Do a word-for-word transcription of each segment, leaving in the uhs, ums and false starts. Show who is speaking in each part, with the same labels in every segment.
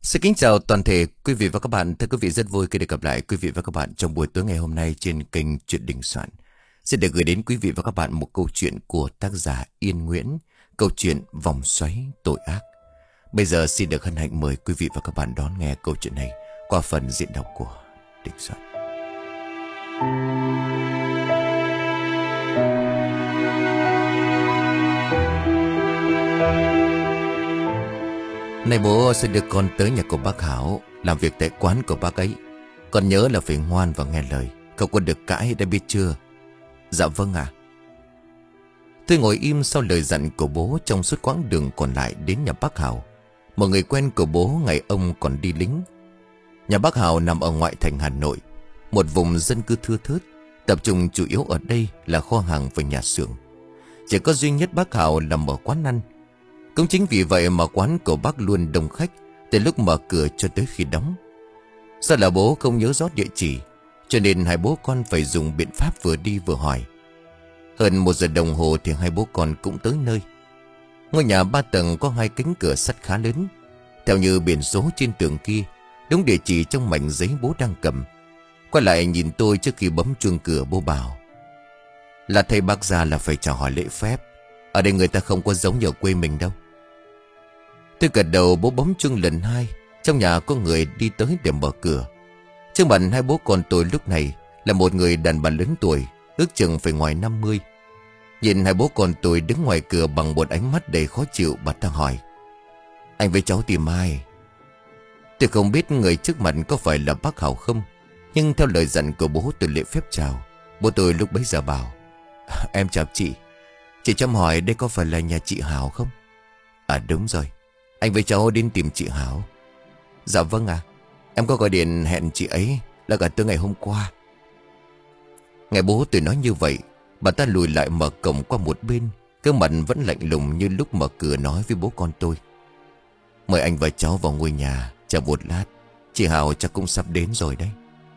Speaker 1: Xin kính chào toàn thể quý vị và các bạn. Thưa quý vị, rất vui khi được gặp lại quý vị và các bạn trong buổi tối ngày hôm nay trên kênh Chuyện Đình Soạn. Xin được gửi đến quý vị và các bạn một câu chuyện của tác giả Yên Nguyễn, câu chuyện Vòng Xoáy Tội Ác. Bây giờ xin được hân hạnh mời quý vị và các bạn đón nghe câu chuyện này qua phần diễn đọc của Đình Soạn. Này bố sẽ đưa con tới nhà của bác Hảo, làm việc tại quán của bác ấy. Con nhớ là phải ngoan và nghe lời, không có được cãi, đã biết chưa? Dạ vâng ạ. Tôi ngồi im sau lời dặn của bố trong suốt quãng đường còn lại đến nhà bác Hảo, một người quen của bố ngày ông còn đi lính. Nhà bác Hảo nằm ở ngoại thành Hà Nội, một vùng dân cư thưa thớt, tập trung chủ yếu ở đây là kho hàng và nhà xưởng. Chỉ có duy nhất bác Hảo là mở quán ăn. Cũng chính vì vậy mà quán của bác luôn đông khách từ lúc mở cửa cho tới khi đóng. Do là bố không nhớ rõ địa chỉ, cho nên hai bố con phải dùng biện pháp vừa đi vừa hỏi. Hơn một giờ đồng hồ thì hai bố con cũng tới nơi. Ngôi nhà ba tầng có hai cánh cửa sắt khá lớn. Theo như biển số trên tường kia, đúng địa chỉ trong mảnh giấy bố đang cầm. Quay lại nhìn tôi trước khi bấm chuông cửa, bố bảo: là thầy bác già là phải chào hỏi lễ phép. Ở đây người ta không có giống như ở quê mình đâu. Tôi gật đầu, bố bấm chuông lần hai. Trong nhà có người đi tới để mở cửa. Trước mặt hai bố con tôi lúc này là một người đàn bà lớn tuổi, ước chừng phải ngoài năm mươi. Nhìn hai bố con tôi đứng ngoài cửa bằng một ánh mắt đầy khó chịu, bà ta hỏi: anh với cháu tìm ai? Tôi không biết người trước mặt có phải là bác Hảo không, nhưng theo lời dặn của bố tôi lễ phép chào. Bố tôi lúc bấy giờ bảo: em chào chị. Chị cho hỏi đây có phải là nhà chị Hảo không? À đúng rồi, anh với cháu đến tìm chị Hảo. Dạ vâng ạ. Em có gọi điện hẹn chị ấy là cả từ ngày hôm qua. Nghe bố tôi nói như vậy, bà ta lùi lại mở cổng qua một bên, cơ mặt vẫn lạnh lùng như lúc mở cửa nói với bố con tôi: mời anh và cháu vào ngôi nhà, chờ một lát, chị Hảo chắc cũng sắp đến rồi đấy.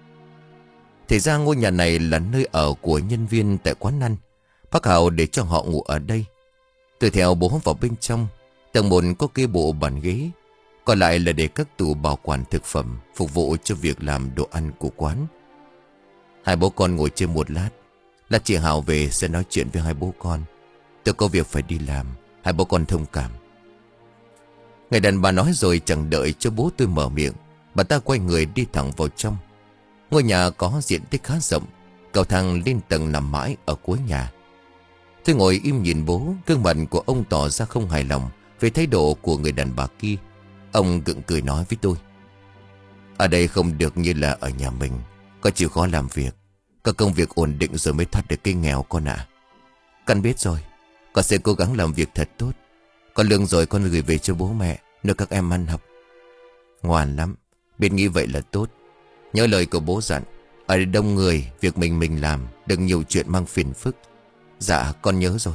Speaker 1: Thì ra ngôi nhà này là nơi ở của nhân viên tại quán ăn. Bác Hảo để cho họ ngủ ở đây. Tôi theo bố vào bên trong. Tầng một có kê bộ bàn ghế, còn lại là để các tủ bảo quản thực phẩm phục vụ cho việc làm đồ ăn của quán. Hai bố con ngồi trên một lát, là chị Hảo về sẽ nói chuyện với hai bố con. Tôi có việc phải đi làm, hai bố con thông cảm. Người đàn bà nói rồi chẳng đợi cho bố tôi mở miệng, bà ta quay người đi thẳng vào trong. Ngôi nhà có diện tích khá rộng, cầu thang lên tầng nằm mãi ở cuối nhà. Tôi ngồi im nhìn bố, gương mặt của ông tỏ ra không hài lòng về thái độ của người đàn bà kia. Ông gượng cười nói với tôi: ở đây không được như là ở nhà mình, con chịu khó làm việc, có công việc ổn định rồi mới thoát được cái nghèo con ạ. Con biết rồi, con sẽ cố gắng làm việc thật tốt. Con lương rồi con gửi về cho bố mẹ, nuôi các em ăn học. Ngoan lắm, biết nghĩ vậy là tốt. Nhớ lời của bố dặn, ở đây đông người, việc mình mình làm, đừng nhiều chuyện mang phiền phức. Dạ con nhớ rồi.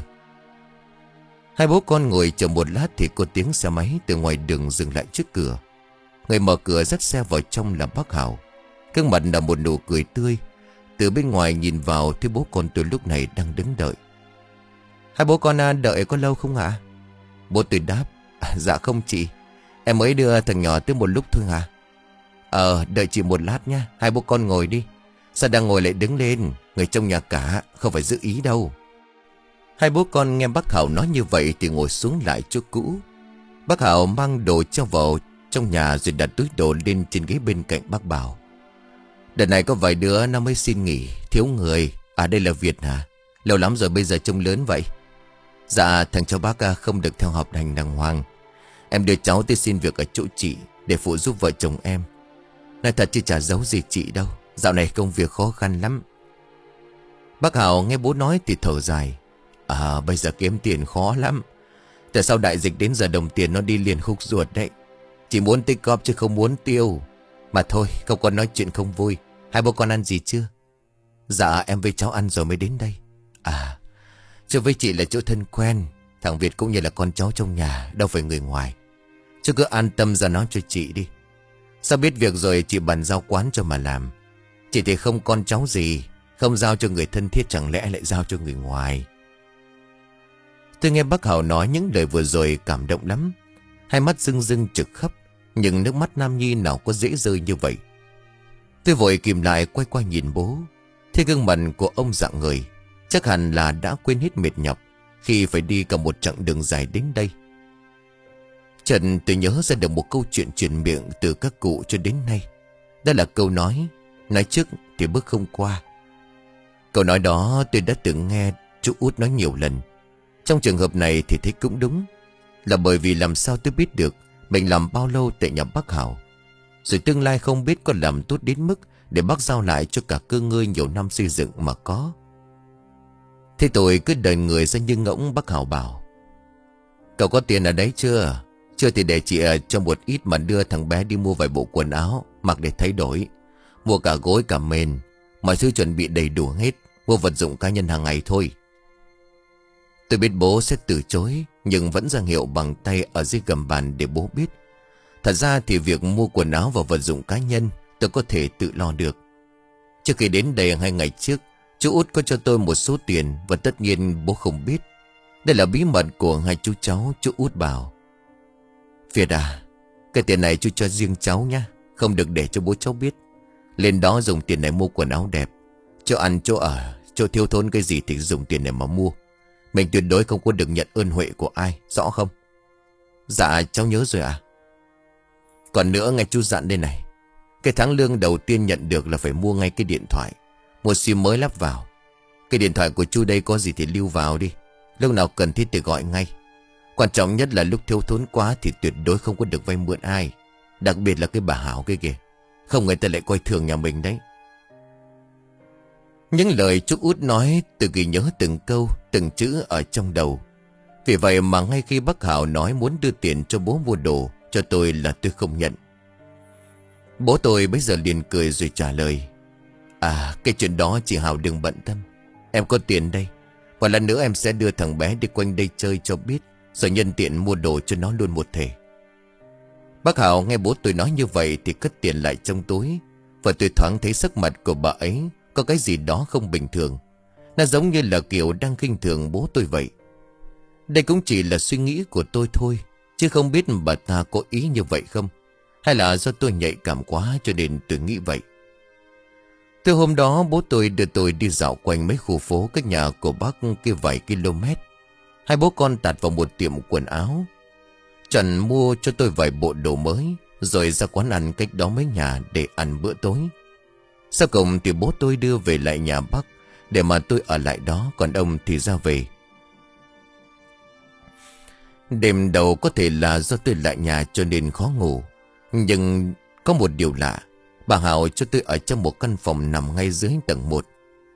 Speaker 1: Hai bố con ngồi chờ một lát thì có tiếng xe máy từ ngoài đường dừng lại trước cửa. Người mở cửa dắt xe vào trong là bác Hảo. Gương mặt là một nụ cười tươi. Từ bên ngoài nhìn vào thấy bố con tôi lúc này đang đứng đợi. Hai bố con à, đợi có lâu không ạ? Bố tôi đáp: à, dạ không chị, em mới đưa thằng nhỏ tới một lúc thôi hả? Ờ đợi chị một lát nha. Hai bố con ngồi đi. Sao đang ngồi lại đứng lên? Người trong nhà cả, không phải giữ ý đâu. Hai bố con nghe bác Hảo nói như vậy thì ngồi xuống lại chỗ cũ. Bác Hảo mang đồ cho vào trong nhà rồi đặt túi đồ lên trên ghế bên cạnh. Bác bảo: đợt này có vài đứa nó mới xin nghỉ, thiếu người. À đây là Việt hả? Lâu lắm rồi bây giờ trông lớn vậy. Dạ thằng cháu bác không được theo học hành đàng hoàng. Em đưa cháu tới xin việc ở chỗ chị để phụ giúp vợ chồng em. Nói thật chứ chả giấu gì chị đâu, dạo này công việc khó khăn lắm. Bác Hảo nghe bố nói thì thở dài: à bây giờ kiếm tiền khó lắm. Từ sau đại dịch đến giờ đồng tiền nó đi liền khúc ruột đấy. Chỉ muốn tích góp chứ không muốn tiêu. Mà thôi không có nói chuyện không vui. Hai bố con ăn gì chưa? Dạ em với cháu ăn rồi mới đến đây. À chứ với chị là chỗ thân quen, thằng Việt cũng như là con cháu trong nhà, đâu phải người ngoài. Chứ cứ an tâm ra nói cho chị đi. Sao biết việc rồi chị bàn giao quán cho mà làm. Chị thì không con cháu gì, không giao cho người thân thiết chẳng lẽ lại giao cho người ngoài. Tôi nghe bác Hảo nói những lời vừa rồi cảm động lắm. Hai mắt rưng rưng trực khóc. Nhưng nước mắt Nam Nhi nào có dễ rơi như vậy. Tôi vội kìm lại quay qua nhìn bố. Thế gương mặt của ông rạng ngời, chắc hẳn là đã quên hết mệt nhọc khi phải đi cả một chặng đường dài đến đây. Trần tôi nhớ ra được một câu chuyện truyền miệng từ các cụ cho đến nay. Đó là câu nói: nói trước thì bước không qua. Câu nói đó tôi đã từng nghe chú Út nói nhiều lần. Trong trường hợp này thì thấy cũng đúng. Là bởi vì làm sao tôi biết được mình làm bao lâu tại nhà bác Hảo, rồi tương lai không biết có làm tốt đến mức để bác giao lại cho cả cơ ngơi nhiều năm xây dựng mà có. Thế tôi cứ đợi người ra như ngỗng. Bác Hảo bảo: cậu có tiền ở đấy chưa? Chưa thì để chị cho một ít mà đưa thằng bé đi mua vài bộ quần áo mặc để thay đổi. Mua cả gối cả mền, mọi thứ chuẩn bị đầy đủ hết. Mua vật dụng cá nhân hàng ngày thôi. Tôi biết bố sẽ từ chối, nhưng vẫn ra hiệu bằng tay ở dưới gầm bàn để bố biết. Thật ra thì việc mua quần áo và vật dụng cá nhân tôi có thể tự lo được. Trước khi đến đây hai ngày trước, chú Út có cho tôi một số tiền, và tất nhiên bố không biết. Đây là bí mật của hai chú cháu. Chú Út bảo: Việt à, cái tiền này chú cho riêng cháu nhá, không được để cho bố cháu biết. Lên đó dùng tiền này mua quần áo đẹp, chỗ ăn chỗ ở, chỗ thiếu thốn cái gì thì dùng tiền này mà mua. Mình tuyệt đối không có được nhận ơn huệ của ai, rõ không? Dạ cháu nhớ rồi à. Còn nữa nghe chú dặn đây này, cái tháng lương đầu tiên nhận được là phải mua ngay cái điện thoại, một sim mới lắp vào. Cái điện thoại của chú đây có gì thì lưu vào đi, lúc nào cần thiết thì gọi ngay. Quan trọng nhất là lúc thiếu thốn quá thì tuyệt đối không có được vay mượn ai, đặc biệt là cái bà Hảo kia kìa, không người ta lại coi thường nhà mình đấy. Những lời chú Út nói tôi ghi nhớ từng câu, từng chữ ở trong đầu. Vì vậy mà ngay khi bác Hảo nói muốn đưa tiền cho bố mua đồ cho tôi là tôi không nhận. Bố tôi bây giờ liền cười rồi trả lời: À, cái chuyện đó chị Hảo đừng bận tâm. Em có tiền đây. Và lần nữa em sẽ đưa thằng bé đi quanh đây chơi cho biết, rồi nhân tiện mua đồ cho nó luôn một thể. Bác Hảo nghe bố tôi nói như vậy thì cất tiền lại trong túi. Và tôi thoáng thấy sắc mặt của bà ấy có cái gì đó không bình thường. Nó giống như là kiểu đang khinh thường bố tôi vậy. Đây cũng chỉ là suy nghĩ của tôi thôi, chứ không biết bà ta có ý như vậy không, hay là do tôi nhạy cảm quá cho nên tôi nghĩ vậy. Từ hôm đó bố tôi đưa tôi đi dạo quanh mấy khu phố cách nhà của bác kia vài km. Hai bố con tạt vào một tiệm quần áo. Trần mua cho tôi vài bộ đồ mới, rồi ra quán ăn cách đó mấy nhà để ăn bữa tối. Sau cùng thì bố tôi đưa về lại nhà bác, để mà tôi ở lại đó, còn ông thì ra về. Đêm đầu có thể là do tôi lại nhà cho nên khó ngủ. Nhưng có một điều lạ, bà Hảo cho tôi ở trong một căn phòng nằm ngay dưới tầng một.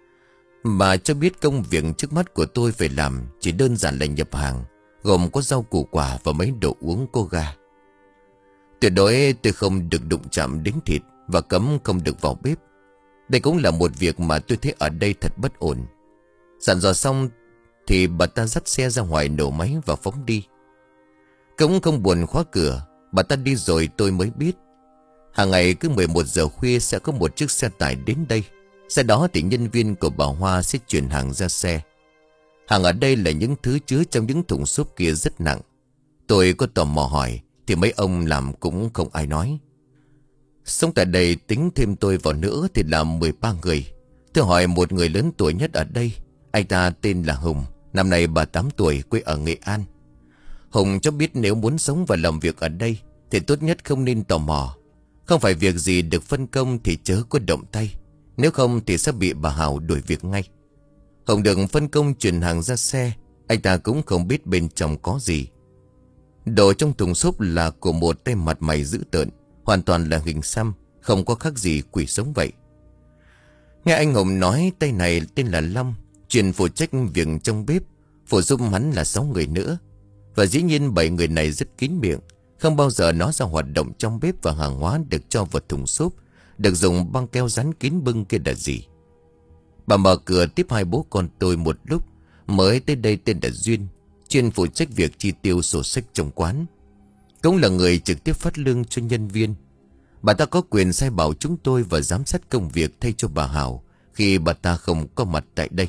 Speaker 1: Bà cho biết công việc trước mắt của tôi phải làm chỉ đơn giản là nhập hàng, gồm có rau củ quả và mấy đồ uống cô ga. Tuyệt đối tôi không được đụng chạm đến thịt, và cấm không được vào bếp. Đây cũng là một việc mà tôi thấy ở đây thật bất ổn. Dặn dò xong thì bà ta dắt xe ra ngoài nổ máy và phóng đi. Cũng không buồn khóa cửa, bà ta đi rồi tôi mới biết. Hàng ngày cứ mười một giờ khuya sẽ có một chiếc xe tải đến đây. Xe đó thì nhân viên của bà Hoa sẽ chuyển hàng ra xe. Hàng ở đây là những thứ chứa trong những thùng xốp kia rất nặng. Tôi có tò mò hỏi thì mấy ông làm cũng không ai nói. Sống tại đây tính thêm tôi vào nữa thì là mười ba người. Tôi hỏi một người lớn tuổi nhất ở đây. Anh ta tên là Hùng, năm nay ba mươi tám tuổi, quê ở Nghệ An. Hùng cho biết nếu muốn sống và làm việc ở đây thì tốt nhất không nên tò mò. Không phải việc gì được phân công thì chớ có động tay, nếu không thì sẽ bị bà Hảo đuổi việc ngay. Hùng được phân công chuyển hàng ra xe. Anh ta cũng không biết bên trong có gì. Đồ trong thùng xốp là của một tay mặt mày dữ tợn, hoàn toàn là hình xăm, không có khác gì quỷ sống vậy. Nghe anh Hùng nói tay này tên là Long, chuyên phụ trách việc trong bếp, phụ giúp hắn là sáu người nữa. Và dĩ nhiên bảy người này rất kín miệng, không bao giờ nói ra hoạt động trong bếp và hàng hóa được cho vào thùng xốp, được dùng băng keo dán kín bưng kia là gì. Bà mở cửa tiếp hai bố con tôi một lúc. Mới tới đây tên là Duyên, chuyên phụ trách việc chi tiêu sổ sách trong quán, cũng là người trực tiếp phát lương cho nhân viên. Bà ta có quyền sai bảo chúng tôi và giám sát công việc thay cho bà Hảo khi bà ta không có mặt tại đây.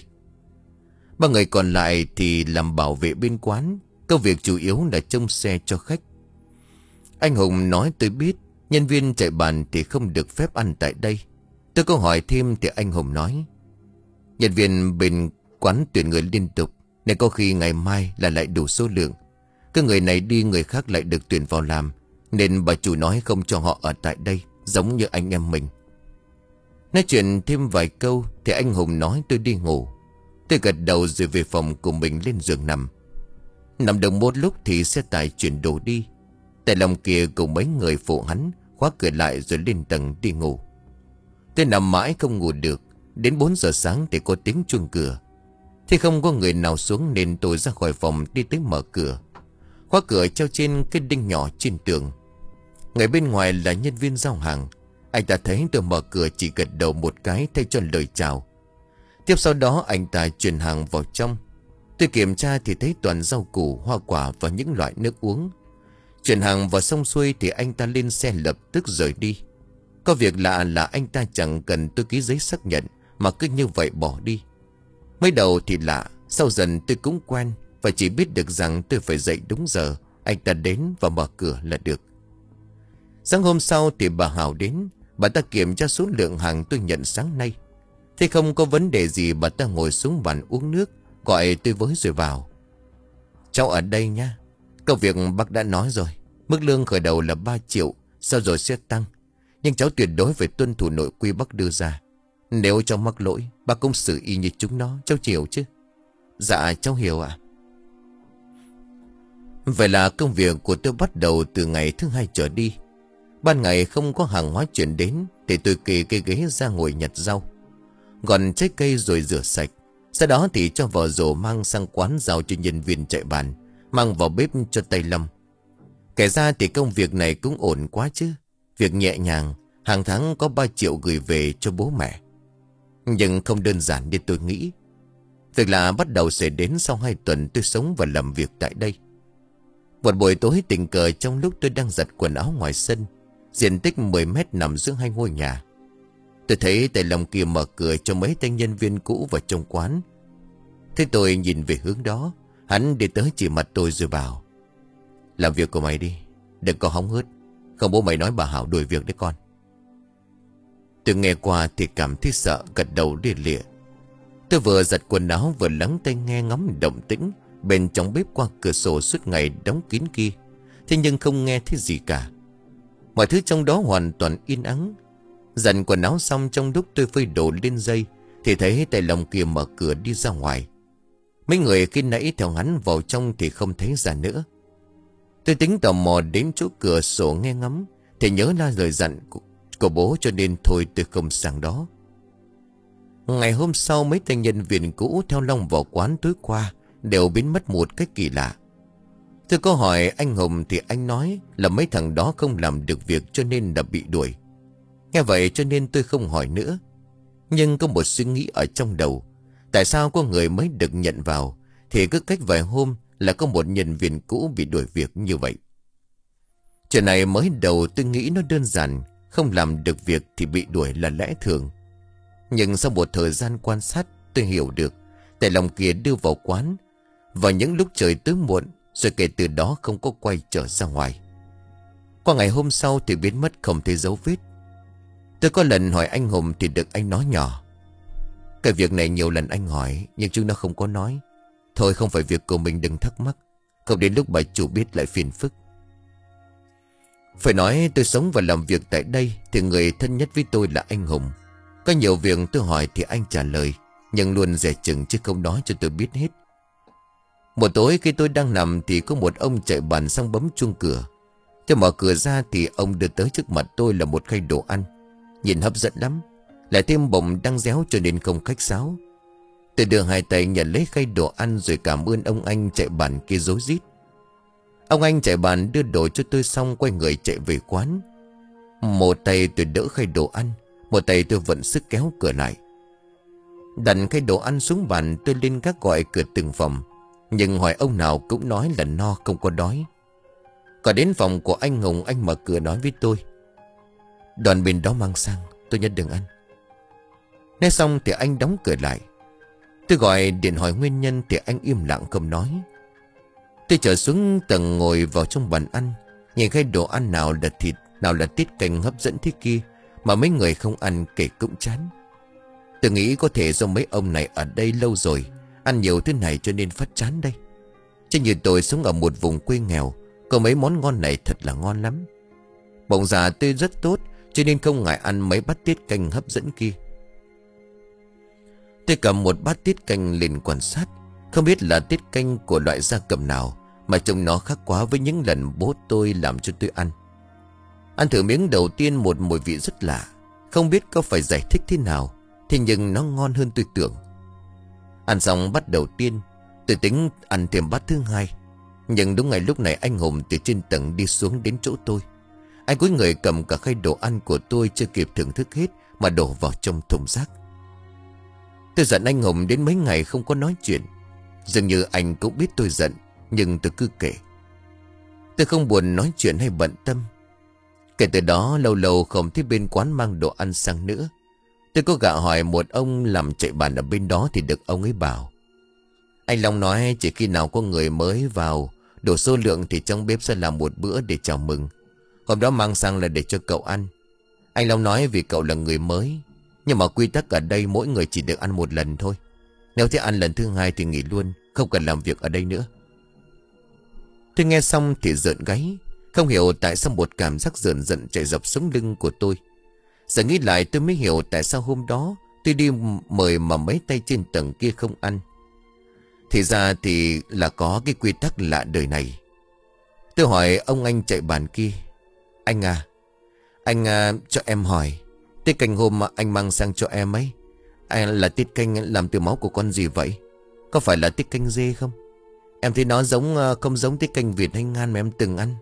Speaker 1: Ba người còn lại thì làm bảo vệ bên quán, công việc chủ yếu là trông xe cho khách. Anh Hùng nói tôi biết nhân viên chạy bàn thì không được phép ăn tại đây. Tôi có hỏi thêm thì anh Hùng nói nhân viên bên quán tuyển người liên tục, nên có khi ngày mai là lại đủ số lượng. Cứ người này đi người khác lại được tuyển vào làm, nên bà chủ nói không cho họ ở tại đây, giống như anh em mình. Nói chuyện thêm vài câu thì anh Hùng nói tôi đi ngủ. Tôi gật đầu rồi về phòng của mình lên giường nằm. Nằm được một lúc thì xe tải chuyển đồ đi. Tại lòng kia cùng mấy người phụ hắn khóa cửa lại rồi lên tầng đi ngủ. Tôi nằm mãi không ngủ được. Đến bốn giờ sáng thì có tiếng chuông cửa. Thì không có người nào xuống nên tôi ra khỏi phòng đi tới mở cửa. Khóa cửa treo trên cái đinh nhỏ trên tường. Người bên ngoài là nhân viên giao hàng. Anh ta thấy tôi mở cửa chỉ gật đầu một cái thay cho lời chào. Tiếp sau đó anh ta chuyển hàng vào trong. Tôi kiểm tra thì thấy toàn rau củ, hoa quả và những loại nước uống. Chuyển hàng vào xong xuôi thì anh ta lên xe lập tức rời đi. Có việc lạ là anh ta chẳng cần tôi ký giấy xác nhận mà cứ như vậy bỏ đi. Mới đầu thì lạ, sau dần tôi cũng quen và chỉ biết được rằng tôi phải dậy đúng giờ. Anh ta đến và mở cửa là được. Sáng hôm sau thì bà Hảo đến. Bà ta kiểm tra số lượng hàng tôi nhận sáng nay. Thế không có vấn đề gì, bà ta ngồi xuống bàn uống nước, gọi tôi với rồi vào. Cháu ở đây nha. Công việc bác đã nói rồi. Mức lương khởi đầu là ba triệu, sau rồi sẽ tăng. Nhưng cháu tuyệt đối phải tuân thủ nội quy bác đưa ra. Nếu cháu mắc lỗi, bác cũng xử y như chúng nó, cháu hiểu chứ? Dạ cháu hiểu ạ. Vậy là công việc của tôi bắt đầu từ ngày thứ hai trở đi. Ban ngày không có hàng hóa chuyển đến thì tôi kê cái ghế ra ngồi nhặt rau, gọt trái cây rồi rửa sạch. Sau đó thì cho vào rổ mang sang quán giao cho nhân viên chạy bàn, mang vào bếp cho tay Lâm. Kể ra thì công việc này cũng ổn quá chứ. Việc nhẹ nhàng, hàng tháng có ba triệu gửi về cho bố mẹ. Nhưng không đơn giản như tôi nghĩ. Việc lạ bắt đầu xảy đến sau hai tuần tôi sống và làm việc tại đây. Một buổi tối tình cờ trong lúc tôi đang giặt quần áo ngoài sân, diện tích mười mét nằm giữa hai ngôi nhà, tôi thấy tay Lâm kia mở cửa cho mấy tay nhân viên cũ vào trong quán. Thế tôi nhìn về hướng đó, hắn đi tới chỉ mặt tôi rồi bảo: làm việc của mày đi, đừng có hóng hớt, không bố mày nói bà Hảo đuổi việc đấy con. Tôi nghe qua thì cảm thấy sợ, gật đầu lia lịa. Tôi vừa giặt quần áo vừa lắng tai nghe ngắm động tĩnh bên trong bếp qua cửa sổ suốt ngày đóng kín kia. Thế nhưng không nghe thấy gì cả. Mọi thứ trong đó hoàn toàn yên ắng. Giặt quần áo xong, trong lúc tôi phơi đồ lên dây thì thấy tay Long kia mở cửa đi ra ngoài. Mấy người khi nãy theo hắn vào trong thì không thấy ra nữa. Tôi tính tò mò đến chỗ cửa sổ nghe ngắm thì nhớ ra lời dặn của, của bố, cho nên thôi tôi không sang đó. Ngày hôm sau, mấy thanh nhân viên cũ theo Long vào quán tối qua đều biến mất một cách kỳ lạ. Tôi có hỏi anh Hùng thì anh nói là mấy thằng đó không làm được việc cho nên đã bị đuổi. Nghe vậy cho nên tôi không hỏi nữa. Nhưng có một suy nghĩ ở trong đầu. Tại sao có người mới được nhận vào thì cứ cách vài hôm là có một nhân viên cũ bị đuổi việc như vậy? Chuyện này mới đầu tôi nghĩ nó đơn giản, không làm được việc thì bị đuổi là lẽ thường. Nhưng sau một thời gian quan sát, tôi hiểu được tại Long kia đưa vào quán vào những lúc trời tối muộn, rồi kể từ đó không có quay trở ra ngoài. Qua ngày hôm sau thì biến mất không thấy dấu vết. Tôi có lần hỏi anh Hùng thì được anh nói nhỏ: cái việc này nhiều lần anh hỏi nhưng chúng nó không có nói. Thôi không phải việc của mình, đừng thắc mắc, không đến lúc bà chủ biết lại phiền phức. Phải nói tôi sống và làm việc tại đây thì người thân nhất với tôi là anh Hùng. Có nhiều việc tôi hỏi thì anh trả lời, nhưng luôn dè chừng chứ không nói cho tôi biết hết. Một tối khi tôi đang nằm thì có một ông chạy bàn sang bấm chuông cửa. Tôi mở cửa ra thì ông đưa tới trước mặt tôi là một khay đồ ăn, nhìn hấp dẫn lắm, lại thêm bụng đang réo cho nên không khách sáo. Tôi đưa hai tay nhận lấy khay đồ ăn rồi cảm ơn ông anh chạy bàn kia rối rít. Ông anh chạy bàn đưa đồ cho tôi xong quay người chạy về quán. Một tay tôi đỡ khay đồ ăn, một tay tôi vận sức kéo cửa lại. Đặt khay đồ ăn xuống bàn, tôi lên gác gọi cửa từng phòng, nhưng hỏi ông nào cũng nói là no không có đói. Còn đến phòng của anh Hùng, anh mở cửa nói với tôi: đoàn bên đó mang sang, tôi nhất đừng ăn. Nói xong thì anh đóng cửa lại. Tôi gọi điện hỏi nguyên nhân thì anh im lặng không nói. Tôi trở xuống tầng ngồi vào trong bàn ăn, Nhìn khay đồ ăn nào là thịt, nào là tiết canh hấp dẫn thế kia, mà mấy người không ăn kể cũng chán. Tôi nghĩ có thể do mấy ông này ở đây lâu rồi, ăn nhiều thứ này cho nên phát chán đây. Chứ như tôi sống ở một vùng quê nghèo, có mấy món ngon này thật là ngon lắm. Bụng dạ tôi rất tốt, cho nên không ngại ăn mấy bát tiết canh hấp dẫn kia. Tôi cầm một bát tiết canh lên quan sát. Không biết là tiết canh của loại gia cầm nào mà trông nó khác quá với những lần bố tôi làm cho tôi ăn. Ăn thử miếng đầu tiên một mùi vị rất lạ. Không biết có phải giải thích thế nào, thế nhưng nó ngon hơn tôi tưởng. Ăn xong bát đầu tiên, tôi tính ăn thêm bát thứ hai. Nhưng đúng ngày lúc này anh Hùng từ trên tầng đi xuống đến chỗ tôi. Anh cúi người cầm cả khay đồ ăn của tôi chưa kịp thưởng thức hết mà đổ vào trong thùng rác. Tôi giận anh Hùng đến mấy ngày không có nói chuyện. Dường như anh cũng biết tôi giận, nhưng tôi cứ kể. Tôi không buồn nói chuyện hay bận tâm. Kể từ đó lâu lâu không thấy bên quán mang đồ ăn sang nữa. Tôi có gạ hỏi một ông làm chạy bàn ở bên đó thì được ông ấy bảo: anh Long nói chỉ khi nào có người mới vào đủ số lượng thì trong bếp sẽ làm một bữa để chào mừng. Hôm đó mang sang là để cho cậu ăn. Anh Long nói vì cậu là người mới, nhưng mà quy tắc ở đây mỗi người chỉ được ăn một lần thôi. Nếu thế ăn lần thứ hai thì nghỉ luôn, không cần làm việc ở đây nữa. Tôi nghe xong thì rợn gáy. Không hiểu tại sao một cảm giác rợn rợn chạy dọc sống lưng của tôi. Giờ nghĩ lại tôi mới hiểu tại sao hôm đó tôi đi mời mà mấy tay trên tầng kia không ăn. Thì ra thì là có cái quy tắc lạ đời này. Tôi hỏi ông anh chạy bàn kia: anh à, anh à, cho em hỏi, tiết canh hôm mà anh mang sang cho em ấy, anh là tiết canh làm từ máu của con gì vậy? Có phải là tiết canh dê không? Em thấy nó giống không giống tiết canh vịt hay ngan mà em từng ăn.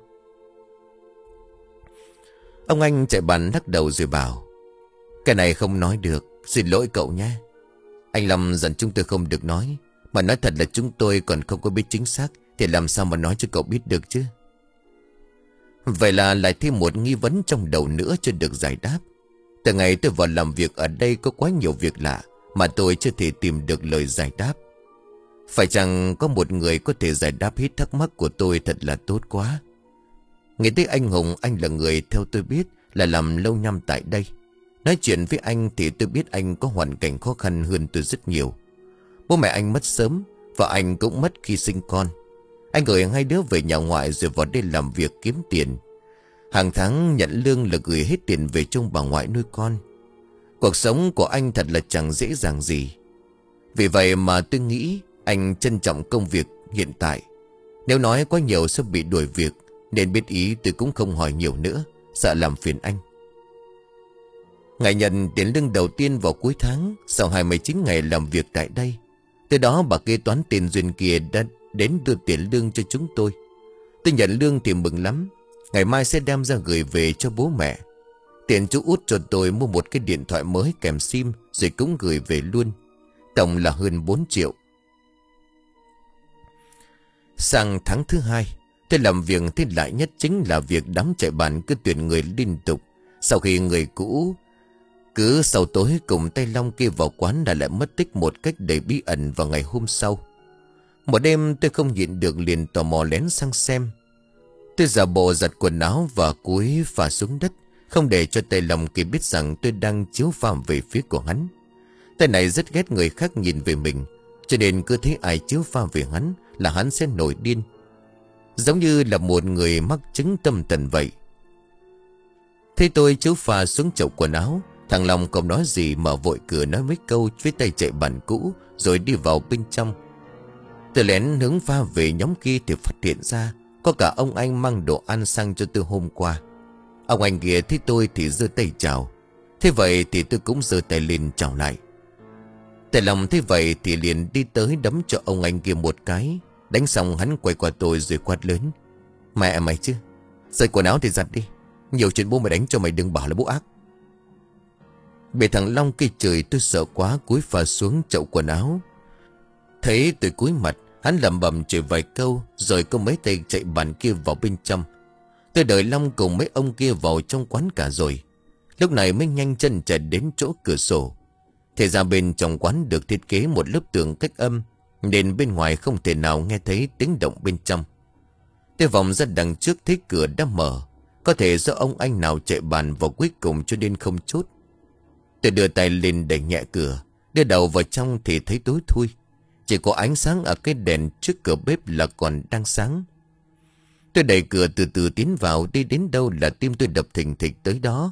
Speaker 1: Ông anh chạy bàn lắc đầu rồi bảo: cái này không nói được, xin lỗi cậu nhé. Anh Lâm dặn chúng tôi không được nói. Mà nói thật là chúng tôi còn không có biết chính xác, thì làm sao mà nói cho cậu biết được chứ. Vậy là lại thêm một nghi vấn trong đầu nữa chưa được giải đáp. Từ ngày tôi vào làm việc ở đây có quá nhiều việc lạ mà tôi chưa thể tìm được lời giải đáp. Phải chăng có một người có thể giải đáp hết thắc mắc của tôi thật là tốt quá. Nghĩ tới anh Hùng, anh là người theo tôi biết là làm lâu năm tại đây. Nói chuyện với anh thì tôi biết anh có hoàn cảnh khó khăn hơn tôi rất nhiều. Bố mẹ anh mất sớm, và anh cũng mất khi sinh con. Anh gửi hai đứa về nhà ngoại rồi vào đây làm việc kiếm tiền. Hàng tháng nhận lương là gửi hết tiền về trong bà ngoại nuôi con. Cuộc sống của anh thật là chẳng dễ dàng gì. Vì vậy mà tôi nghĩ anh trân trọng công việc hiện tại. Nếu nói quá nhiều sẽ bị đuổi việc, nên biết ý tôi cũng không hỏi nhiều nữa, sợ làm phiền anh. Ngày nhận tiền lương đầu tiên vào cuối tháng, sau hai mươi chín ngày làm việc tại đây. Từ đó bà kế toán tiền Duyên kia đã đến đưa tiền lương cho chúng tôi. Tôi nhận lương thì mừng lắm. Ngày mai sẽ đem ra gửi về cho bố mẹ. Tiền chú út cho tôi mua một cái điện thoại mới kèm sim, rồi cũng gửi về luôn. Tổng là hơn bốn triệu. Sang tháng thứ hai, tôi làm việc thế lại nhất chính là việc đám chạy bàn cứ tuyển người liên tục. Sau khi người cũ cứ sau tối cùng tay Long kia vào quán đã lại mất tích một cách đầy bí ẩn vào ngày hôm sau. Một đêm tôi không nhịn được liền tò mò lén sang xem. Tôi giả bộ giặt quần áo và cúi phà xuống đất, không để cho tay Long kia biết rằng tôi đang chiếu phàm về phía của hắn. Tay này rất ghét người khác nhìn về mình, cho nên cứ thấy ai chiếu phàm về hắn là hắn sẽ nổi điên, giống như là một người mắc chứng tâm thần vậy. Thế tôi chiếu phà xuống chậu quần áo, thằng Long không nói gì, mở vội cửa nói mấy câu với tay chạy bàn cũ rồi đi vào bên trong. Tôi lén hướng pha về nhóm kia thì phát hiện ra có cả ông anh mang đồ ăn sang cho tôi hôm qua. Ông anh kia thấy tôi thì giơ tay chào. Thế vậy thì tôi cũng giơ tay lên chào lại. Tại Long thấy vậy thì liền đi tới đấm cho ông anh kia một cái. Đánh xong hắn quay qua tôi rồi quát lớn: mẹ mày chứ, giày quần áo thì giặt đi, nhiều chuyện bố mày đánh cho mày đừng bảo là bố ác. Bị thằng Long kia chửi tôi sợ quá, cúi phà xuống chậu quần áo. Thấy tôi cúi mặt, hắn lẩm bẩm chửi vài câu rồi có mấy tay chạy bàn kia vào bên trong. Tôi đợi Long cùng mấy ông kia vào trong quán cả rồi, lúc này mới nhanh chân chạy đến chỗ cửa sổ. Thì ra bên trong quán được thiết kế một lớp tường cách âm, nên bên ngoài không thể nào nghe thấy tiếng động bên trong. Tôi vòng ra đằng trước thấy cửa đã mở. Có thể do ông anh nào chạy bàn vào cuối cùng cho nên không chốt. Tôi đưa tay lên đẩy nhẹ cửa. Đưa đầu vào trong thì thấy tối thui. Chỉ có ánh sáng ở cái đèn trước cửa bếp là còn đang sáng. Tôi đẩy cửa từ từ tiến vào. Đi đến đâu là tim tôi đập thình thịch tới đó.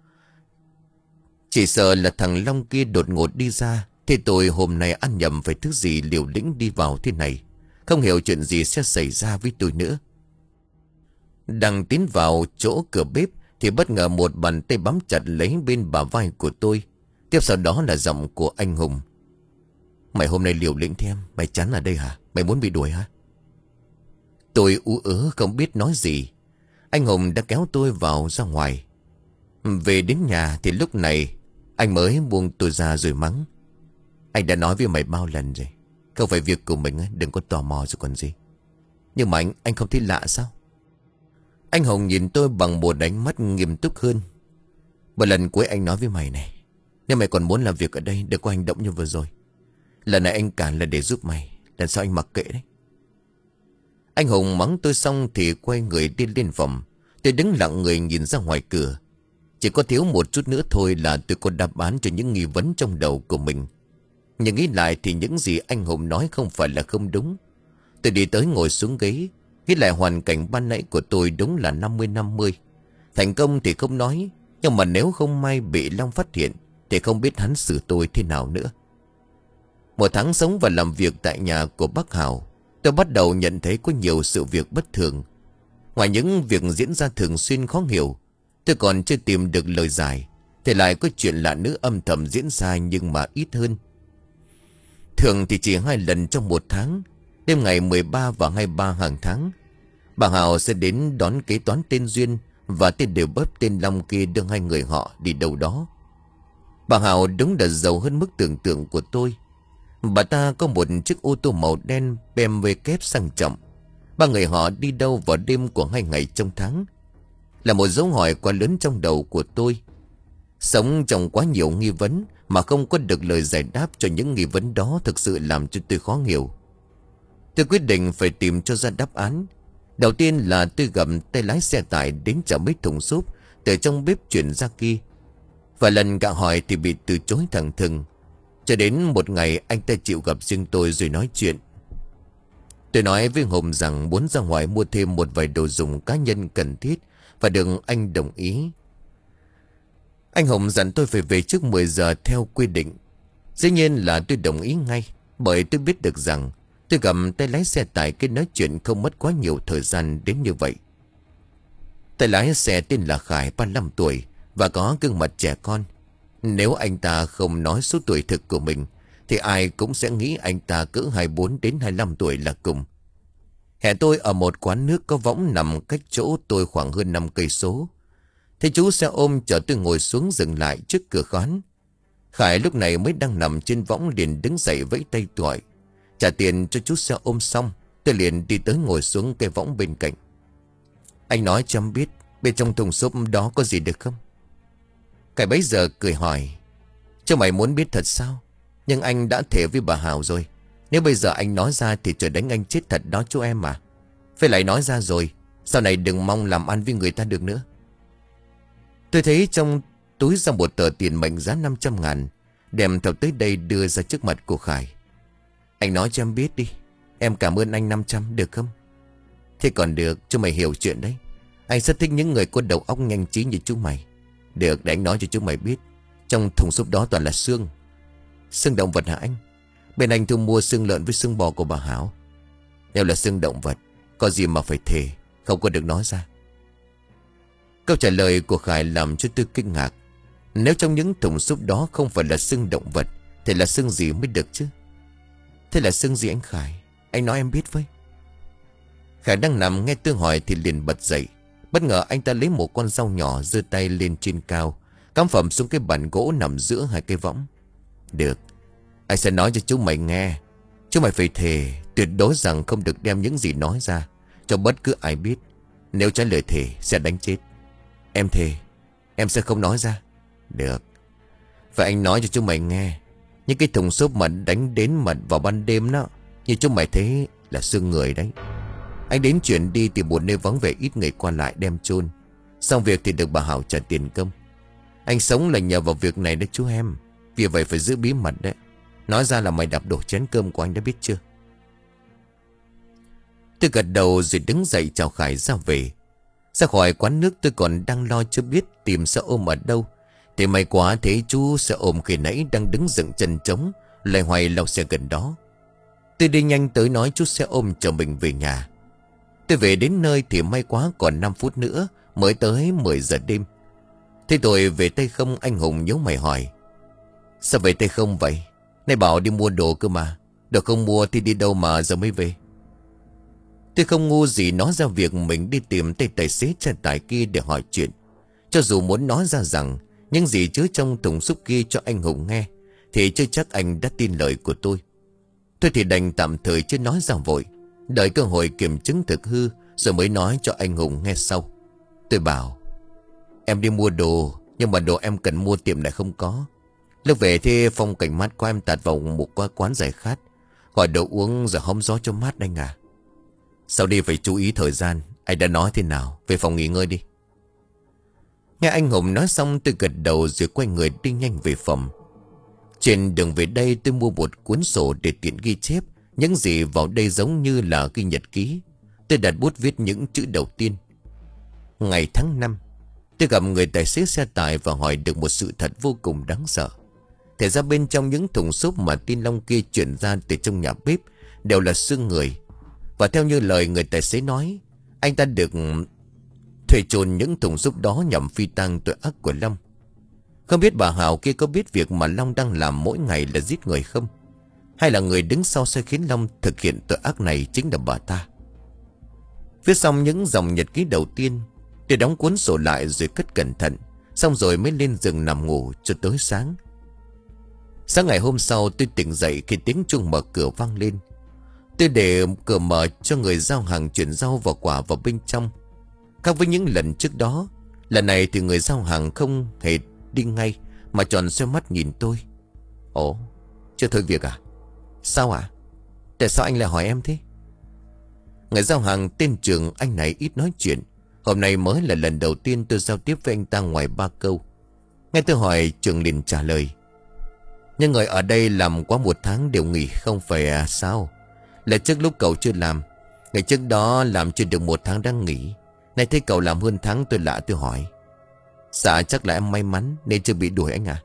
Speaker 1: Chỉ sợ là thằng Long kia đột ngột đi ra. Thì tôi hôm nay ăn nhầm phải thứ gì liều lĩnh đi vào thế này. Không hiểu chuyện gì sẽ xảy ra với tôi nữa. Đang tiến vào chỗ cửa bếp thì bất ngờ một bàn tay bám chặt lấy bên bả vai của tôi. Tiếp sau đó là giọng của anh Hùng. Mày hôm nay liều lĩnh thêm. Mày chán ở đây hả? Mày muốn bị đuổi hả? Tôi ú ớ không biết nói gì. Anh Hùng đã kéo tôi vào ra ngoài. Về đến nhà thì lúc này anh mới buông tôi ra rồi mắng. Anh đã nói với mày bao lần rồi. Không phải việc của mình, đừng có tò mò rồi còn gì. Nhưng mà anh, anh không thấy lạ sao? Anh Hùng nhìn tôi bằng một ánh mắt nghiêm túc hơn. Một lần cuối anh nói với mày này. Nếu mày còn muốn làm việc ở đây, đừng có hành động như vừa rồi. Lần này anh cản là để giúp mày. Lần sau anh mặc kệ đấy. Anh Hùng mắng tôi xong thì quay người đi lên phòng. Tôi đứng lặng người nhìn ra ngoài cửa. Chỉ có thiếu một chút nữa thôi là tôi có đáp án cho những nghi vấn trong đầu của mình. Nhưng nghĩ lại thì những gì anh Hùng nói không phải là không đúng. Tôi đi tới ngồi xuống ghế. Nghĩ lại hoàn cảnh ban nãy của tôi đúng là năm mươi năm mươi. Thành công thì không nói. Nhưng mà nếu không may bị Long phát hiện thì không biết hắn xử tôi thế nào nữa. Một tháng sống và làm việc tại nhà của bác Hào, tôi bắt đầu nhận thấy có nhiều sự việc bất thường. Ngoài những việc diễn ra thường xuyên khó hiểu, tôi còn chưa tìm được lời giải. Thì lại có chuyện lạ nữa âm thầm diễn ra nhưng mà ít hơn. Thường thì chỉ hai lần trong một tháng. Đêm ngày mười ba và hai mươi ba hàng tháng, bà Hào sẽ đến đón kế toán tên Duyên và tên đều bớp tên Long kia đưa hai người họ đi đâu đó. Bà Hào đúng là giàu hơn mức tưởng tượng của tôi. Bà ta có một chiếc ô tô màu đen bê em vê kép sang trọng. Ba người họ đi đâu vào đêm của hai ngày trong tháng là một dấu hỏi quá lớn trong đầu của tôi. Sống trong quá nhiều nghi vấn mà không có được lời giải đáp cho những nghi vấn đó thực sự làm cho tôi khó hiểu. Tôi quyết định phải tìm cho ra đáp án. Đầu tiên là tôi gặp tay lái xe tải đến chở mấy thùng súp từ trong bếp chuyển ra kia. Và lần gạ hỏi thì bị từ chối thẳng thừng. Cho đến một ngày anh ta chịu gặp riêng tôi rồi nói chuyện. Tôi nói với Hùng rằng muốn ra ngoài mua thêm một vài đồ dùng cá nhân cần thiết và được anh đồng ý. Anh Hùng dặn tôi phải về trước mười giờ theo quy định. Dĩ nhiên là tôi đồng ý ngay, bởi tôi biết được rằng tôi gặp tay lái xe tải cái nói chuyện không mất quá nhiều thời gian đến như vậy. Tay lái xe tên là Khải, ba mươi lăm tuổi và có gương mặt trẻ con. Nếu anh ta không nói số tuổi thực của mình thì ai cũng sẽ nghĩ anh ta cỡ hai mươi bốn đến hai mươi lăm tuổi là cùng. Hẹn tôi ở một quán nước có võng nằm cách chỗ tôi khoảng hơn năm cây số. Thấy chú xe ôm chở tôi ngồi xuống dừng lại trước cửa quán. Khải lúc này mới đang nằm trên võng liền đứng dậy vẫy tay gọi. Trả tiền cho chú xe ôm xong, tôi liền đi tới ngồi xuống cây võng bên cạnh. Anh nói cho em biết bên trong thùng xốp đó có gì được không? Khải bấy giờ cười hỏi. Chứ mày muốn biết thật sao? Nhưng anh đã thề với bà Hào rồi. Nếu bây giờ anh nói ra thì trời đánh anh chết thật đó chú em à. Phải lại nói ra rồi, sau này đừng mong làm ăn với người ta được nữa. Tôi thấy trong túi ra một tờ tiền mệnh giá năm trăm ngàn, đem theo tới đây đưa ra trước mặt của Khải. Anh nói cho em biết đi. Em cảm ơn anh năm trăm được không? Thế còn được, cho mày hiểu chuyện đấy. Anh rất thích những người có đầu óc nhanh trí như chúng mày. Được, để anh nói cho chúng mày biết. Trong thùng xốp đó toàn là xương. Xương động vật hả anh? Bên anh thu mua xương lợn với xương bò của bà Hảo. Nếu là xương động vật, có gì mà phải thề, không có được nói ra. Câu trả lời của Khải làm cho tôi kinh ngạc. Nếu trong những thùng xốp đó không phải là xương động vật thì là xương gì mới được chứ? Thế là xương gì anh Khải? Anh nói em biết với. Khải đang nằm nghe tôi hỏi thì liền bật dậy. Bất ngờ anh ta lấy một con dao nhỏ giơ tay lên trên cao, cắm phẩm xuống cái bàn gỗ nằm giữa hai cây võng. Được, anh sẽ nói cho chú mày nghe. Chú mày phải thề tuyệt đối rằng không được đem những gì nói ra cho bất cứ ai biết. Nếu trái lời thề sẽ đánh chết. Em thề, em sẽ không nói ra. Được. Và anh nói cho chú mày nghe, những cái thùng xốp mà đánh đến mật vào ban đêm đó, như chú mày thấy là xương người đấy. Anh đến chuyển đi tìm một nơi vắng vẻ ít người qua lại đem chôn. Xong việc thì được bà Hảo trả tiền công. Anh sống là nhờ vào việc này đấy chú em. Vì vậy phải giữ bí mật đấy. Nói ra là mày đạp đổ chén cơm của anh đã biết chưa? Tôi gật đầu rồi đứng dậy chào Khải ra về. Ra khỏi quán nước tôi còn đang lo chưa biết tìm xe ôm ở đâu. Thì may quá thấy chú xe ôm khi nãy đang đứng dựng chân trống, lại hoài lau xe gần đó. Tôi đi nhanh tới nói chú xe ôm chở mình về nhà. Tôi về đến nơi thì may quá còn năm phút nữa mới tới mười giờ đêm. Thế tôi về tay không, anh Hùng nhíu mày hỏi: sao về tay không vậy? Này bảo đi mua đồ cơ mà. Đồ không mua thì đi đâu mà giờ mới về? Tôi không ngu gì nói ra việc mình đi tìm tay tài xế xe tải kia để hỏi chuyện. Cho dù muốn nói ra rằng những gì chứa trong thùng xúc kia cho anh Hùng nghe, thì chưa chắc anh đã tin lời của tôi. Tôi thì đành tạm thời chưa nói ra vội, đợi cơ hội kiểm chứng thực hư rồi mới nói cho anh Hùng nghe sau. Tôi bảo: em đi mua đồ, nhưng mà đồ em cần mua tiệm lại không có. Lúc về thì phong cảnh mát quá, em tạt vào một quán giải khát, gọi đồ uống rồi hóng gió cho mát anh à. Sau đi phải chú ý thời gian. Anh đã nói thế nào? Về phòng nghỉ ngơi đi. Nghe anh Hùng nói xong tôi gật đầu rồi quay người đi nhanh về phòng. Trên đường về đây tôi mua một cuốn sổ để tiện ghi chép những gì vào đây, giống như là ghi nhật ký. Tôi đặt bút viết những chữ đầu tiên: ngày tháng năm. Tôi gặp người tài xế xe tải và hỏi được một sự thật vô cùng đáng sợ. Thế ra bên trong những thùng xốp mà tin Long kia chuyển ra từ trong nhà bếp đều là xương người. Và theo như lời người tài xế nói, anh ta được thuê chôn những thùng xốp đó nhằm phi tang tội ác của Long. Không biết bà Hảo kia có biết việc mà Long đang làm mỗi ngày là giết người không? Hay là người đứng sau sẽ khiến Long thực hiện tội ác này chính là bà ta? Viết xong những dòng nhật ký đầu tiên, tôi đóng cuốn sổ lại rồi cất cẩn thận. Xong rồi mới lên giường nằm ngủ cho tới sáng. Sáng ngày hôm sau tôi tỉnh dậy khi tiếng chuông mở cửa vang lên. Tôi để cửa mở cho người giao hàng chuyển rau và quả vào bên trong. Khác với những lần trước đó, lần này thì người giao hàng không hề đi ngay mà tròn xoay mắt nhìn tôi. Ồ, chưa thôi việc à? Sao ạ? À? Tại sao anh lại hỏi em thế? Người giao hàng tên Trường, anh này ít nói chuyện. Hôm nay mới là lần đầu tiên tôi giao tiếp với anh ta ngoài ba câu. Nghe tôi hỏi, Trường liền trả lời: nhưng người ở đây làm quá một tháng đều nghỉ không phải à sao? Là trước lúc cậu chưa làm, ngày trước đó làm chưa được một tháng đang nghỉ. Nay thấy cậu làm hơn tháng tôi lạ, tôi hỏi: dạ chắc là em may mắn nên chưa bị đuổi anh à?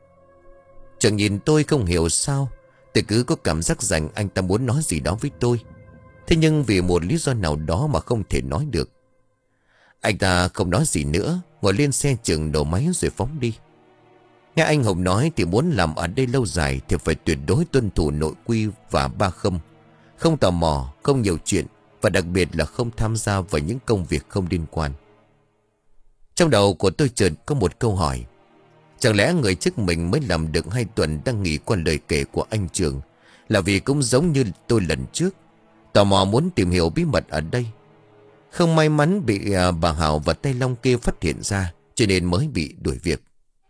Speaker 1: Trường nhìn tôi không hiểu sao, tôi cứ có cảm giác rằng anh ta muốn nói gì đó với tôi. Thế nhưng vì một lý do nào đó mà không thể nói được. Anh ta không nói gì nữa, ngồi lên xe Trường nổ máy rồi phóng đi. Nghe anh Hùng nói thì muốn làm ở đây lâu dài thì phải tuyệt đối tuân thủ nội quy và ba không. Không tò mò, không nhiều chuyện, và đặc biệt là không tham gia vào những công việc không liên quan. Trong đầu của tôi chợt có một câu hỏi: chẳng lẽ người trước mình mới làm được hai tuần đang nghỉ qua lời kể của anh Trường là vì cũng giống như tôi lần trước, tò mò muốn tìm hiểu bí mật ở đây, không may mắn bị à, bà Hảo và tay Long kia phát hiện ra cho nên mới bị đuổi việc.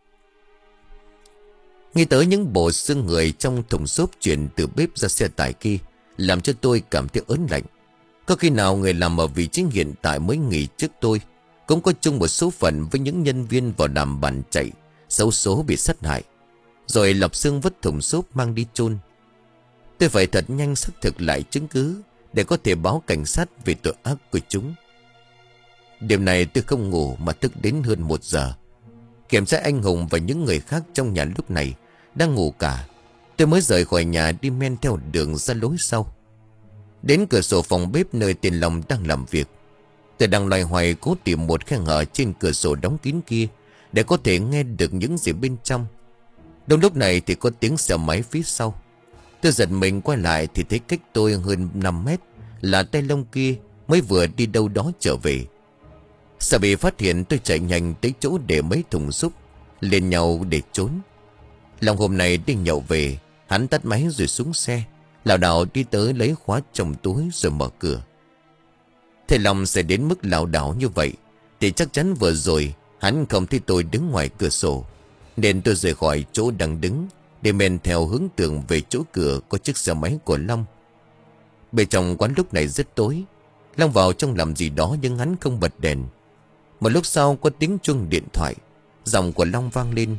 Speaker 1: Nghĩ tới những bộ xương người trong thùng xốp chuyển từ bếp ra xe tải kia làm cho tôi cảm thấy ớn lạnh. Có khi nào người làm ở vị trí hiện tại mới nghỉ trước tôi cũng có chung một số phận với những nhân viên vào làm bàn chạy xấu số bị sát hại, rồi lọc xương vứt thùng xốp mang đi chôn? Tôi phải thật nhanh xác thực lại chứng cứ để có thể báo cảnh sát về tội ác của chúng. Đêm này tôi không ngủ mà thức đến hơn một giờ. Kiểm tra anh Hùng và những người khác trong nhà lúc này đang ngủ cả. Tôi mới rời khỏi nhà đi men theo đường ra lối sau. Đến cửa sổ phòng bếp nơi tên Long đang làm việc. Tôi đang loay hoay cố tìm một khe hở trên cửa sổ đóng kín kia để có thể nghe được những gì bên trong. Đúng lúc này thì có tiếng xe máy phía sau. Tôi giật mình quay lại thì thấy cách tôi hơn năm mét là tay Long kia mới vừa đi đâu đó trở về. Sợ bị phát hiện tôi chạy nhanh tới chỗ để mấy thùng xúc lên nhau để trốn. Long hôm nay đi nhậu về, hắn tắt máy rồi xuống xe, lảo đảo đi tới lấy khóa trong túi rồi mở cửa. Thế Long sẽ đến mức lảo đảo như vậy thì chắc chắn vừa rồi hắn không thấy tôi đứng ngoài cửa sổ, nên tôi rời khỏi chỗ đang đứng để men theo hướng tường về chỗ cửa có chiếc xe máy của Long. Bên trong quán lúc này rất tối. Long vào trong làm gì đó nhưng hắn không bật đèn. Một lúc sau có tiếng chuông điện thoại. Giọng của Long vang lên.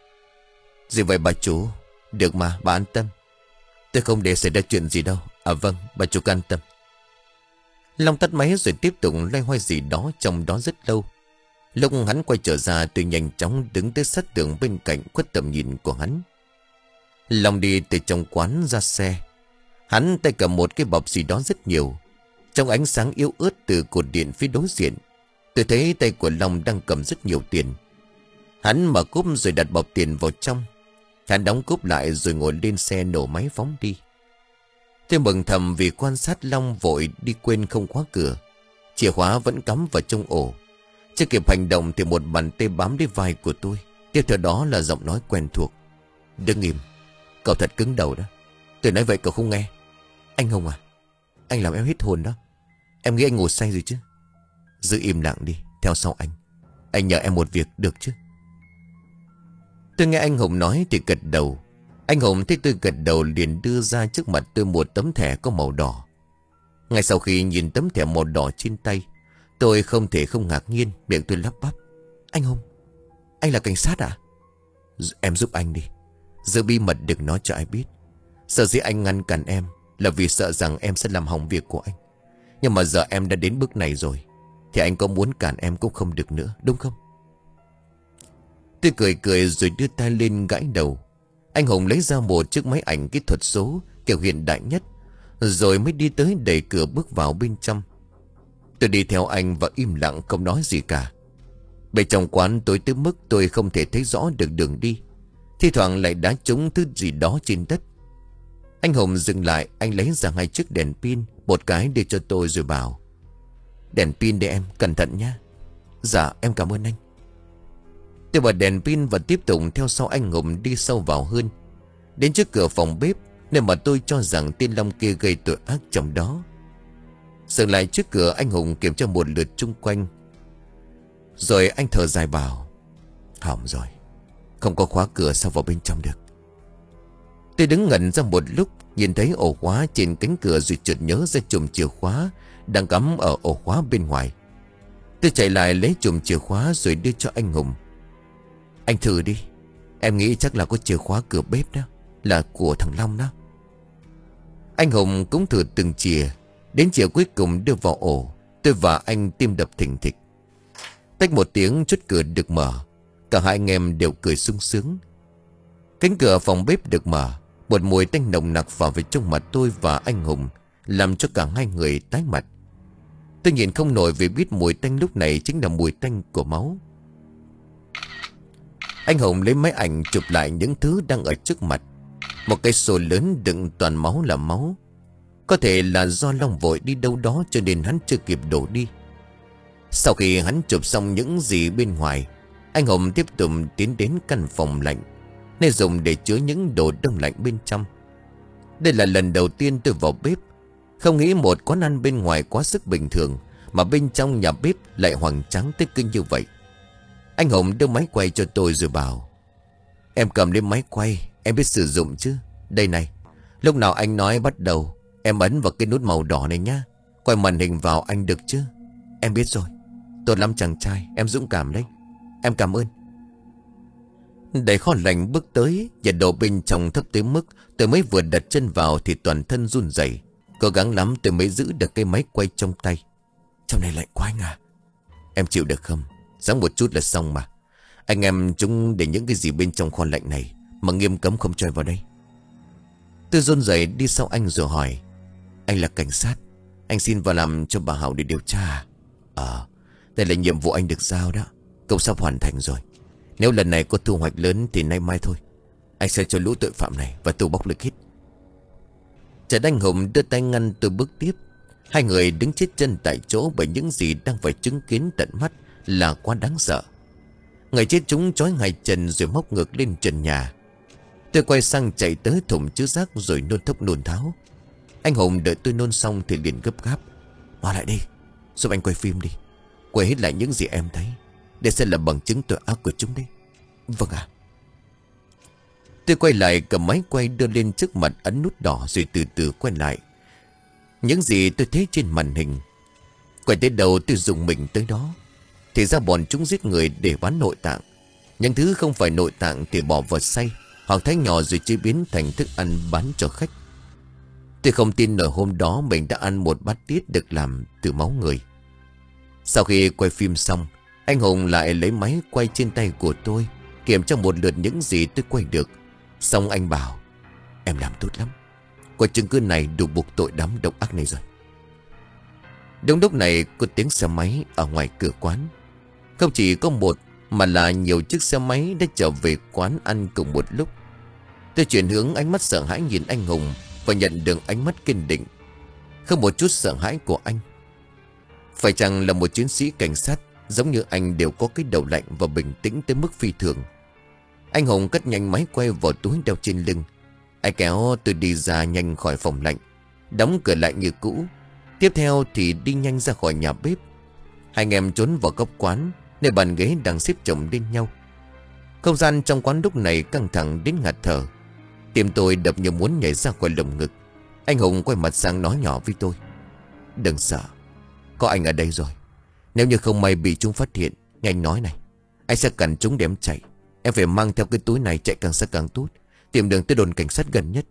Speaker 1: Gì vậy bà chủ? Được mà, bà an tâm. Tôi không để xảy ra chuyện gì đâu. À vâng, bà chủ an tâm. Long tắt máy rồi tiếp tục loay hoay gì đó trong đó rất lâu. Lúc hắn quay trở ra, tôi nhanh chóng đứng tới sát tường bên cạnh khuất tầm nhìn của hắn. Long đi từ trong quán ra xe. Hắn tay cầm một cái bọc gì đó rất nhiều. Trong ánh sáng yếu ớt từ cột điện phía đối diện, tôi thấy tay của Long đang cầm rất nhiều tiền. Hắn mở cốp rồi đặt bọc tiền vào trong. Hắn đóng cốp lại rồi ngồi lên xe nổ máy phóng đi. Tôi mừng thầm vì quan sát Long vội đi quên không khóa cửa. Chìa khóa vẫn cắm vào trong ổ. Chưa kịp hành động thì một bàn tay bám lấy vai của tôi. Tiếp theo đó là giọng nói quen thuộc. Đứng im. Cậu thật cứng đầu đó. Tôi nói vậy cậu không nghe. Anh Hùng à, anh làm em hết hồn đó. Em nghĩ anh ngủ say rồi chứ. Giữ im lặng đi, theo sau anh. Anh nhờ em một việc được chứ. Tôi nghe anh Hùng nói thì gật đầu. Anh Hùng thấy tôi gật đầu liền đưa ra trước mặt tôi một tấm thẻ có màu đỏ. Ngay sau khi nhìn tấm thẻ màu đỏ trên tay, tôi không thể không ngạc nhiên. Miệng tôi lắp bắp. Anh Hùng, anh là cảnh sát à? Em giúp anh đi. Giữ bí mật đừng nói cho ai biết. Sợ dĩ anh ngăn cản em là vì sợ rằng em sẽ làm hỏng việc của anh. Nhưng mà giờ em đã đến bước này rồi thì anh có muốn cản em cũng không được nữa, đúng không? Tôi cười cười rồi đưa tay lên gãi đầu. Anh Hùng lấy ra một chiếc máy ảnh kỹ thuật số kiểu hiện đại nhất, rồi mới đi tới đẩy cửa bước vào bên trong. Tôi đi theo anh và im lặng không nói gì cả. Bên trong quán tối tới mức tôi không thể thấy rõ được đường đi. Thi thoảng lại đá trúng thứ gì đó trên đất. Anh Hùng dừng lại. Anh lấy ra hai chiếc đèn pin, một cái đưa cho tôi rồi bảo. Đèn pin để em, cẩn thận nhé. Dạ em cảm ơn anh. Tôi bật đèn pin và tiếp tục theo sau anh Hùng đi sâu vào hơn. Đến trước cửa phòng bếp, nơi mà tôi cho rằng tên Long kia gây tội ác trong đó. Dừng lại trước cửa, anh Hùng kiểm tra một lượt chung quanh. Rồi anh thở dài bảo. Hỏng rồi, không có khóa cửa sao vào bên trong được. Tôi đứng ngẩn ra một lúc, nhìn thấy ổ khóa trên cánh cửa rồi chợt nhớ ra chùm chìa khóa đang cắm ở ổ khóa bên ngoài. Tôi chạy lại lấy chùm chìa khóa rồi đưa cho anh Hùng. Anh thử đi. Em nghĩ chắc là có chìa khóa cửa bếp đó, là của thằng Long đó. Anh Hùng cũng thử từng chìa. Đến chìa cuối cùng đưa vào ổ, tôi và anh tim đập thình thịch. Tách một tiếng, chốt cửa được mở. Cả hai anh em đều cười sung sướng. Cánh cửa phòng bếp được mở. Một mùi tanh nồng nặc vào về trong mặt tôi và anh Hùng, làm cho cả hai người tái mặt. Tôi nhìn không nổi vì biết mùi tanh lúc này chính là mùi tanh của máu. Anh Hùng lấy máy ảnh chụp lại những thứ đang ở trước mặt. Một cái xô lớn đựng toàn máu là máu. Có thể là do Long vội đi đâu đó cho nên hắn chưa kịp đổ đi. Sau khi hắn chụp xong những gì bên ngoài, anh Hùng tiếp tục tiến đến căn phòng lạnh, nơi dùng để chứa những đồ đông lạnh bên trong. Đây là lần đầu tiên tôi vào bếp. Không nghĩ một quán ăn bên ngoài quá sức bình thường mà bên trong nhà bếp lại hoành tráng tới kinh như vậy. Anh Hùng đưa máy quay cho tôi rồi bảo. Em cầm lên máy quay, em biết sử dụng chứ. Đây này, lúc nào anh nói bắt đầu, em ấn vào cái nút màu đỏ này nhá. Quay màn hình vào anh được chứ? Em biết rồi. Tốt lắm chàng trai, em dũng cảm đấy. Em cảm ơn. Đẩy kho lạnh bước tới, nhiệt độ bên trong thấp tới mức tôi mới vừa đặt chân vào thì toàn thân run rẩy. Cố gắng lắm tôi mới giữ được cái máy quay trong tay. Trong này lạnh quá anh à. Em chịu được không? Sáng một chút là xong mà. Anh em chúng để những cái gì bên trong kho lạnh này mà nghiêm cấm không cho vào đây. Tôi run rẩy đi sau anh rồi hỏi. Anh là cảnh sát, anh xin vào làm cho bà Hảo để điều tra. Ờ, đây là nhiệm vụ anh được giao đó. Cậu sắp hoàn thành rồi. Nếu lần này có thu hoạch lớn thì nay mai thôi, anh sẽ cho lũ tội phạm này và tù bóc lực hít. Trần Anh Hùng đưa tay ngăn tôi bước tiếp. Hai người đứng chết chân tại chỗ bởi những gì đang phải chứng kiến tận mắt là quá đáng sợ. Người chết chúng trói hai chân rồi móc ngược lên trần nhà. Tôi quay sang chạy tới thùng chứa rác rồi nôn thốc nôn tháo. Anh Hùng đợi tôi nôn xong thì liền gấp gáp. Vào lại đi, giúp anh quay phim đi. Quay hết lại những gì em thấy, để sẽ là bằng chứng tội ác của chúng đấy. Vâng ạ. Tôi quay lại cầm máy quay đưa lên trước mặt ấn nút đỏ rồi từ từ quay lại. Những gì tôi thấy trên màn hình, Quay tới đầu tôi dùng mình tới đó. Thì ra bọn chúng giết người để bán nội tạng. Những thứ không phải nội tạng thì bỏ vào xay hoặc thái nhỏ rồi chế biến thành thức ăn bán cho khách. Tôi không tin nổi hôm đó mình đã ăn một bát tiết được làm từ máu người. Sau khi quay phim xong, anh Hùng lại lấy máy quay trên tay của tôi, kiểm tra một lượt những gì tôi quay được. Xong anh bảo: em làm tốt lắm. Có chứng cứ này đủ buộc tội đám độc ác này rồi. Đúng lúc này có tiếng xe máy ở ngoài cửa quán. Không chỉ có một mà là nhiều chiếc xe máy đã trở về quán ăn cùng một lúc. Tôi chuyển hướng ánh mắt sợ hãi nhìn anh Hùng và nhận được ánh mắt kiên định, không một chút sợ hãi của anh. Phải chăng là một chiến sĩ cảnh sát giống như anh đều có cái đầu lạnh và bình tĩnh tới mức phi thường. Anh Hùng cất nhanh máy quay vào túi đeo trên lưng. Anh kéo tôi đi ra nhanh khỏi phòng lạnh, đóng cửa lại như cũ. Tiếp theo thì đi nhanh ra khỏi nhà bếp. Hai anh em trốn vào góc quán, nơi bàn ghế đang xếp chồng lên nhau. Không gian trong quán lúc này căng thẳng đến ngạt thở. Tim tôi đập như muốn nhảy ra khỏi lồng ngực. Anh Hùng quay mặt sang nói nhỏ với tôi: đừng sợ, có anh ở đây rồi. Nếu như không may bị chúng phát hiện, nghe anh nói này, anh sẽ cần chúng để em chạy. Em phải mang theo cái túi này chạy càng xa càng tốt, tìm đường tới đồn cảnh sát gần nhất.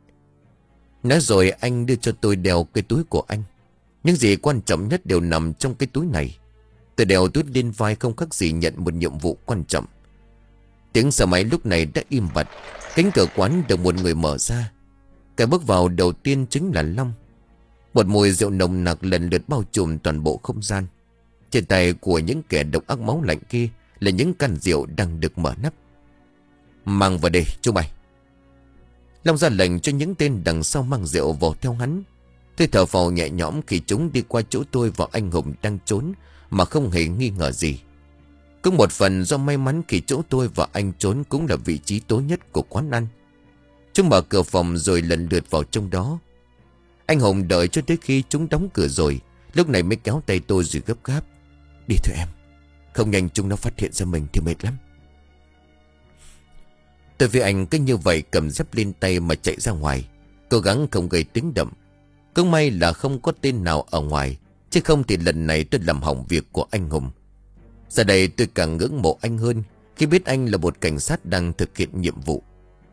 Speaker 1: Nói rồi anh đưa cho tôi đeo cái túi của anh. Những gì quan trọng nhất đều nằm trong cái túi này. Tôi đeo túi lên vai không khác gì nhận một nhiệm vụ quan trọng. Tiếng xe máy lúc này đã im bặt. Cánh cửa quán được một người mở ra. Cái bước vào đầu tiên chính là Long. Một mùi rượu nồng nặc lần lượt bao trùm toàn bộ không gian. Trên tay của những kẻ độc ác máu lạnh kia là những can rượu đang được mở nắp. Mang vào đây chúng mày. Long ra lệnh cho những tên đằng sau mang rượu vào theo hắn. Tôi thở phào nhẹ nhõm khi chúng đi qua chỗ tôi và anh Hùng đang trốn mà không hề nghi ngờ gì. Cũng một phần do may mắn khi chỗ tôi và anh trốn cũng là vị trí tối nhất của quán ăn. Chúng mở cửa phòng rồi lần lượt vào trong đó. Anh Hùng đợi cho tới khi chúng đóng cửa rồi, lúc này mới kéo tay tôi rồi gấp gáp: đi thôi em, không nhanh chúng nó phát hiện ra mình thì mệt lắm. Tôi với anh cứ như vậy cầm dép lên tay mà chạy ra ngoài, cố gắng không gây tiếng động. Cũng may là không có tên nào ở ngoài, chứ không thì lần này tôi làm hỏng việc của anh Hùng. Giờ đây tôi càng ngưỡng mộ anh hơn khi biết anh là một cảnh sát đang thực hiện nhiệm vụ.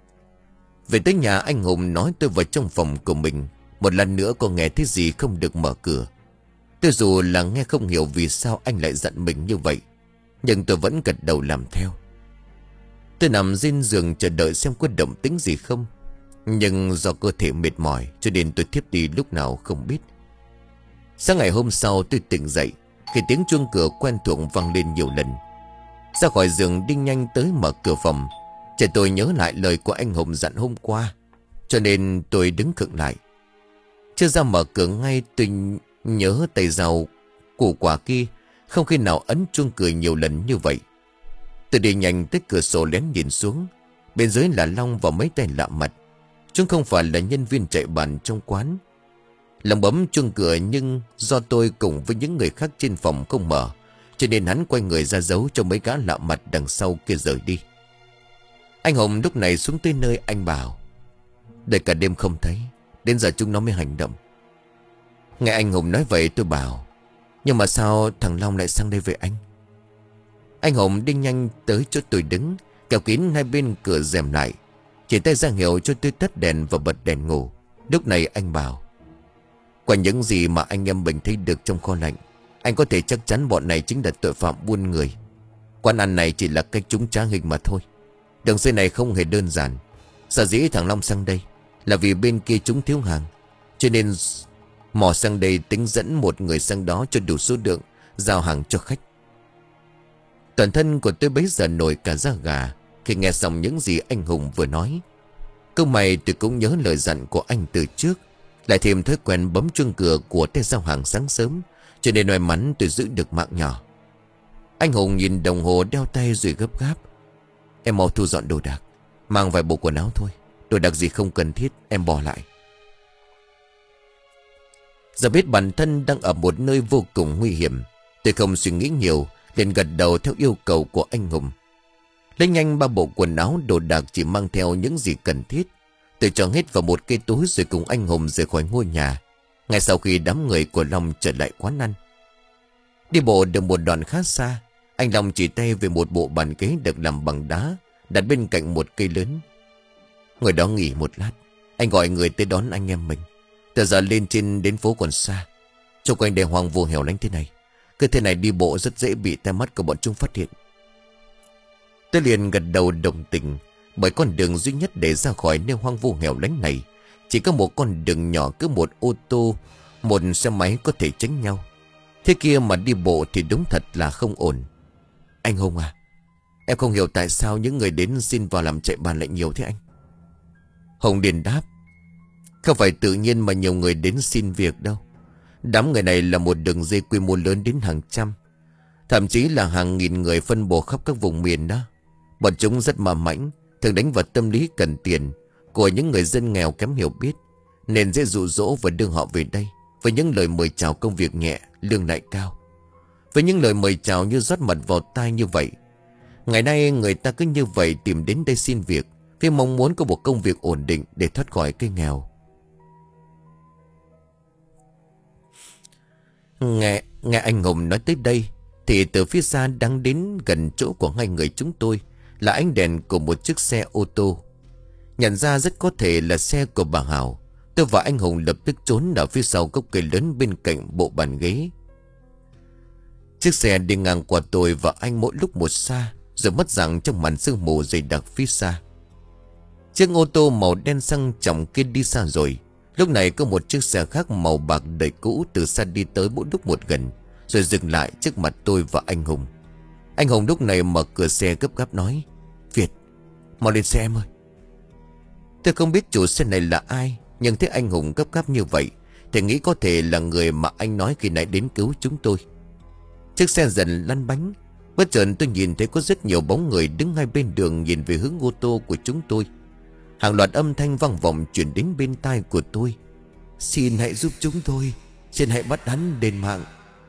Speaker 1: Về tới nhà, anh Hùng nói tôi vào trong phòng của mình. Một lần nữa có nghe thấy gì không được mở cửa. Tôi dù là nghe không hiểu vì sao anh lại giận mình như vậy, nhưng tôi vẫn gật đầu làm theo. Tôi nằm trên giường chờ đợi xem có động tĩnh gì không. Nhưng do cơ thể mệt mỏi cho nên tôi thiếp đi lúc nào không biết. Sáng ngày hôm sau tôi tỉnh dậy khi tiếng chuông cửa quen thuộc vang lên nhiều lần. Ra khỏi giường đi nhanh tới mở cửa phòng. Trẻ tôi nhớ lại lời của anh Hùng dặn hôm qua, cho nên tôi đứng khựng lại. Chưa ra mở cửa ngay tôi nhớ tay dao củ quả kia không khi nào ấn chuông cười nhiều lần như vậy. Tôi đi nhanh tới cửa sổ lén nhìn xuống. Bên dưới là Long và mấy tay lạ mặt. Chúng không phải là nhân viên chạy bàn trong quán. Lòng bấm chuông cửa nhưng do tôi cùng với những người khác trên phòng không mở, cho nên hắn quay người ra giấu cho mấy gã lạ mặt đằng sau kia rời đi. Anh Hùng lúc này xuống tới nơi anh bảo: đợi cả đêm không thấy, đến giờ chúng nó mới hành động. Nghe anh Hùng nói vậy tôi bảo: nhưng mà sao thằng Long lại sang đây với anh? Anh Hùng đi nhanh tới chỗ tôi đứng, kéo kín hai bên cửa rèm lại, chỉ tay ra hiệu cho tôi tắt đèn và bật đèn ngủ. Lúc này anh bảo: qua những gì mà anh em mình thấy được trong kho lạnh, anh có thể chắc chắn bọn này chính là tội phạm buôn người. Quán ăn này chỉ là cách chúng trá hình mà thôi. Đường dây này không hề đơn giản. Sở dĩ thằng Long sang đây là vì bên kia chúng thiếu hàng, cho nên mò sang đây tính dẫn một người sang đó cho đủ số lượng giao hàng cho khách. Toàn thân của tôi bấy giờ nổi cả da gà khi nghe xong những gì anh Hùng vừa nói. Câu mày tôi cũng nhớ lời dặn của anh từ trước, lại thêm thói quen bấm chuông cửa của tay giao hàng sáng sớm, cho nên may mắn tôi giữ được mạng nhỏ. Anh Hùng nhìn đồng hồ đeo tay rồi gấp gáp: em mau thu dọn đồ đạc, mang vài bộ quần áo thôi, đồ đạc gì không cần thiết em bỏ lại. Giờ biết bản thân đang ở một nơi vô cùng nguy hiểm, tôi không suy nghĩ nhiều, liền gật đầu theo yêu cầu của anh Hùng. Lấy nhanh ba bộ quần áo đồ đạc, chỉ mang theo những gì cần thiết. Tôi cho hết vào một cái túi rồi cùng anh Hùng rời khỏi ngôi nhà. Ngay sau khi đám người của Long trở lại quán ăn. Đi bộ được một đoạn khá xa, anh Long chỉ tay về một bộ bàn ghế được làm bằng đá, đặt bên cạnh một cây lớn. Ngồi đó nghỉ một lát, anh gọi người tới đón anh em mình. Từ giờ lên trên đến phố còn xa, xung quanh đây hoang vu hẻo lánh thế này, cứ thế này đi bộ rất dễ bị tai mắt của bọn chúng phát hiện. Tôi liền gật đầu đồng tình, bởi con đường duy nhất để ra khỏi nơi hoang vu hẻo lánh này chỉ có một con đường nhỏ, cứ một ô tô, một xe máy có thể tránh nhau. Thế kia mà đi bộ thì đúng thật là không ổn. Anh Hùng à, em không hiểu tại sao những người đến xin vào làm chạy bàn lại nhiều thế anh. Hùng liền đáp: Không phải tự nhiên mà nhiều người đến xin việc đâu. Đám người này là một đường dây quy mô lớn đến hàng trăm, thậm chí là hàng nghìn người phân bổ khắp các vùng miền đó. Bọn chúng rất mà mãnh, thường đánh vào tâm lý cần tiền của những người dân nghèo kém hiểu biết, nên dễ dụ dỗ và đưa họ về đây với những lời mời chào công việc nhẹ, lương lại cao. Với những lời mời chào như rót mật vào tai như vậy. Ngày nay người ta cứ như vậy tìm đến đây xin việc với mong muốn có một công việc ổn định để thoát khỏi cái nghèo. Nghe, nghe anh Hùng nói tới đây thì từ phía xa đang đến gần chỗ của hai người chúng tôi là ánh đèn của một chiếc xe ô tô. Nhận ra rất có thể là xe của bà Hảo, tôi và anh Hùng lập tức trốn ở phía sau gốc cây lớn bên cạnh bộ bàn ghế. Chiếc xe đi ngang qua tôi và anh mỗi lúc một xa, rồi mất dạng trong màn sương mù dày đặc phía xa. Chiếc ô tô màu đen sang trọng kia đi xa rồi. Lúc này có một chiếc xe khác màu bạc đời cũ từ xa đi tới mỗi lúc một gần, rồi dừng lại trước mặt tôi và anh Hùng. Anh Hùng lúc này mở cửa xe gấp gáp nói: Việt, mau lên xe em ơi. Tôi không biết chủ xe này là ai, nhưng thấy anh Hùng gấp gáp như vậy thì nghĩ có thể là người mà anh nói khi nãy đến cứu chúng tôi. Chiếc xe dần lăn bánh. Bất chợt tôi nhìn thấy có rất nhiều bóng người đứng hai bên đường nhìn về hướng ô tô của chúng tôi. Hàng loạt âm thanh vang vọng chuyển đến bên tai của tôi: Xin hãy giúp chúng tôi, xin hãy bắt hắn đền mạng.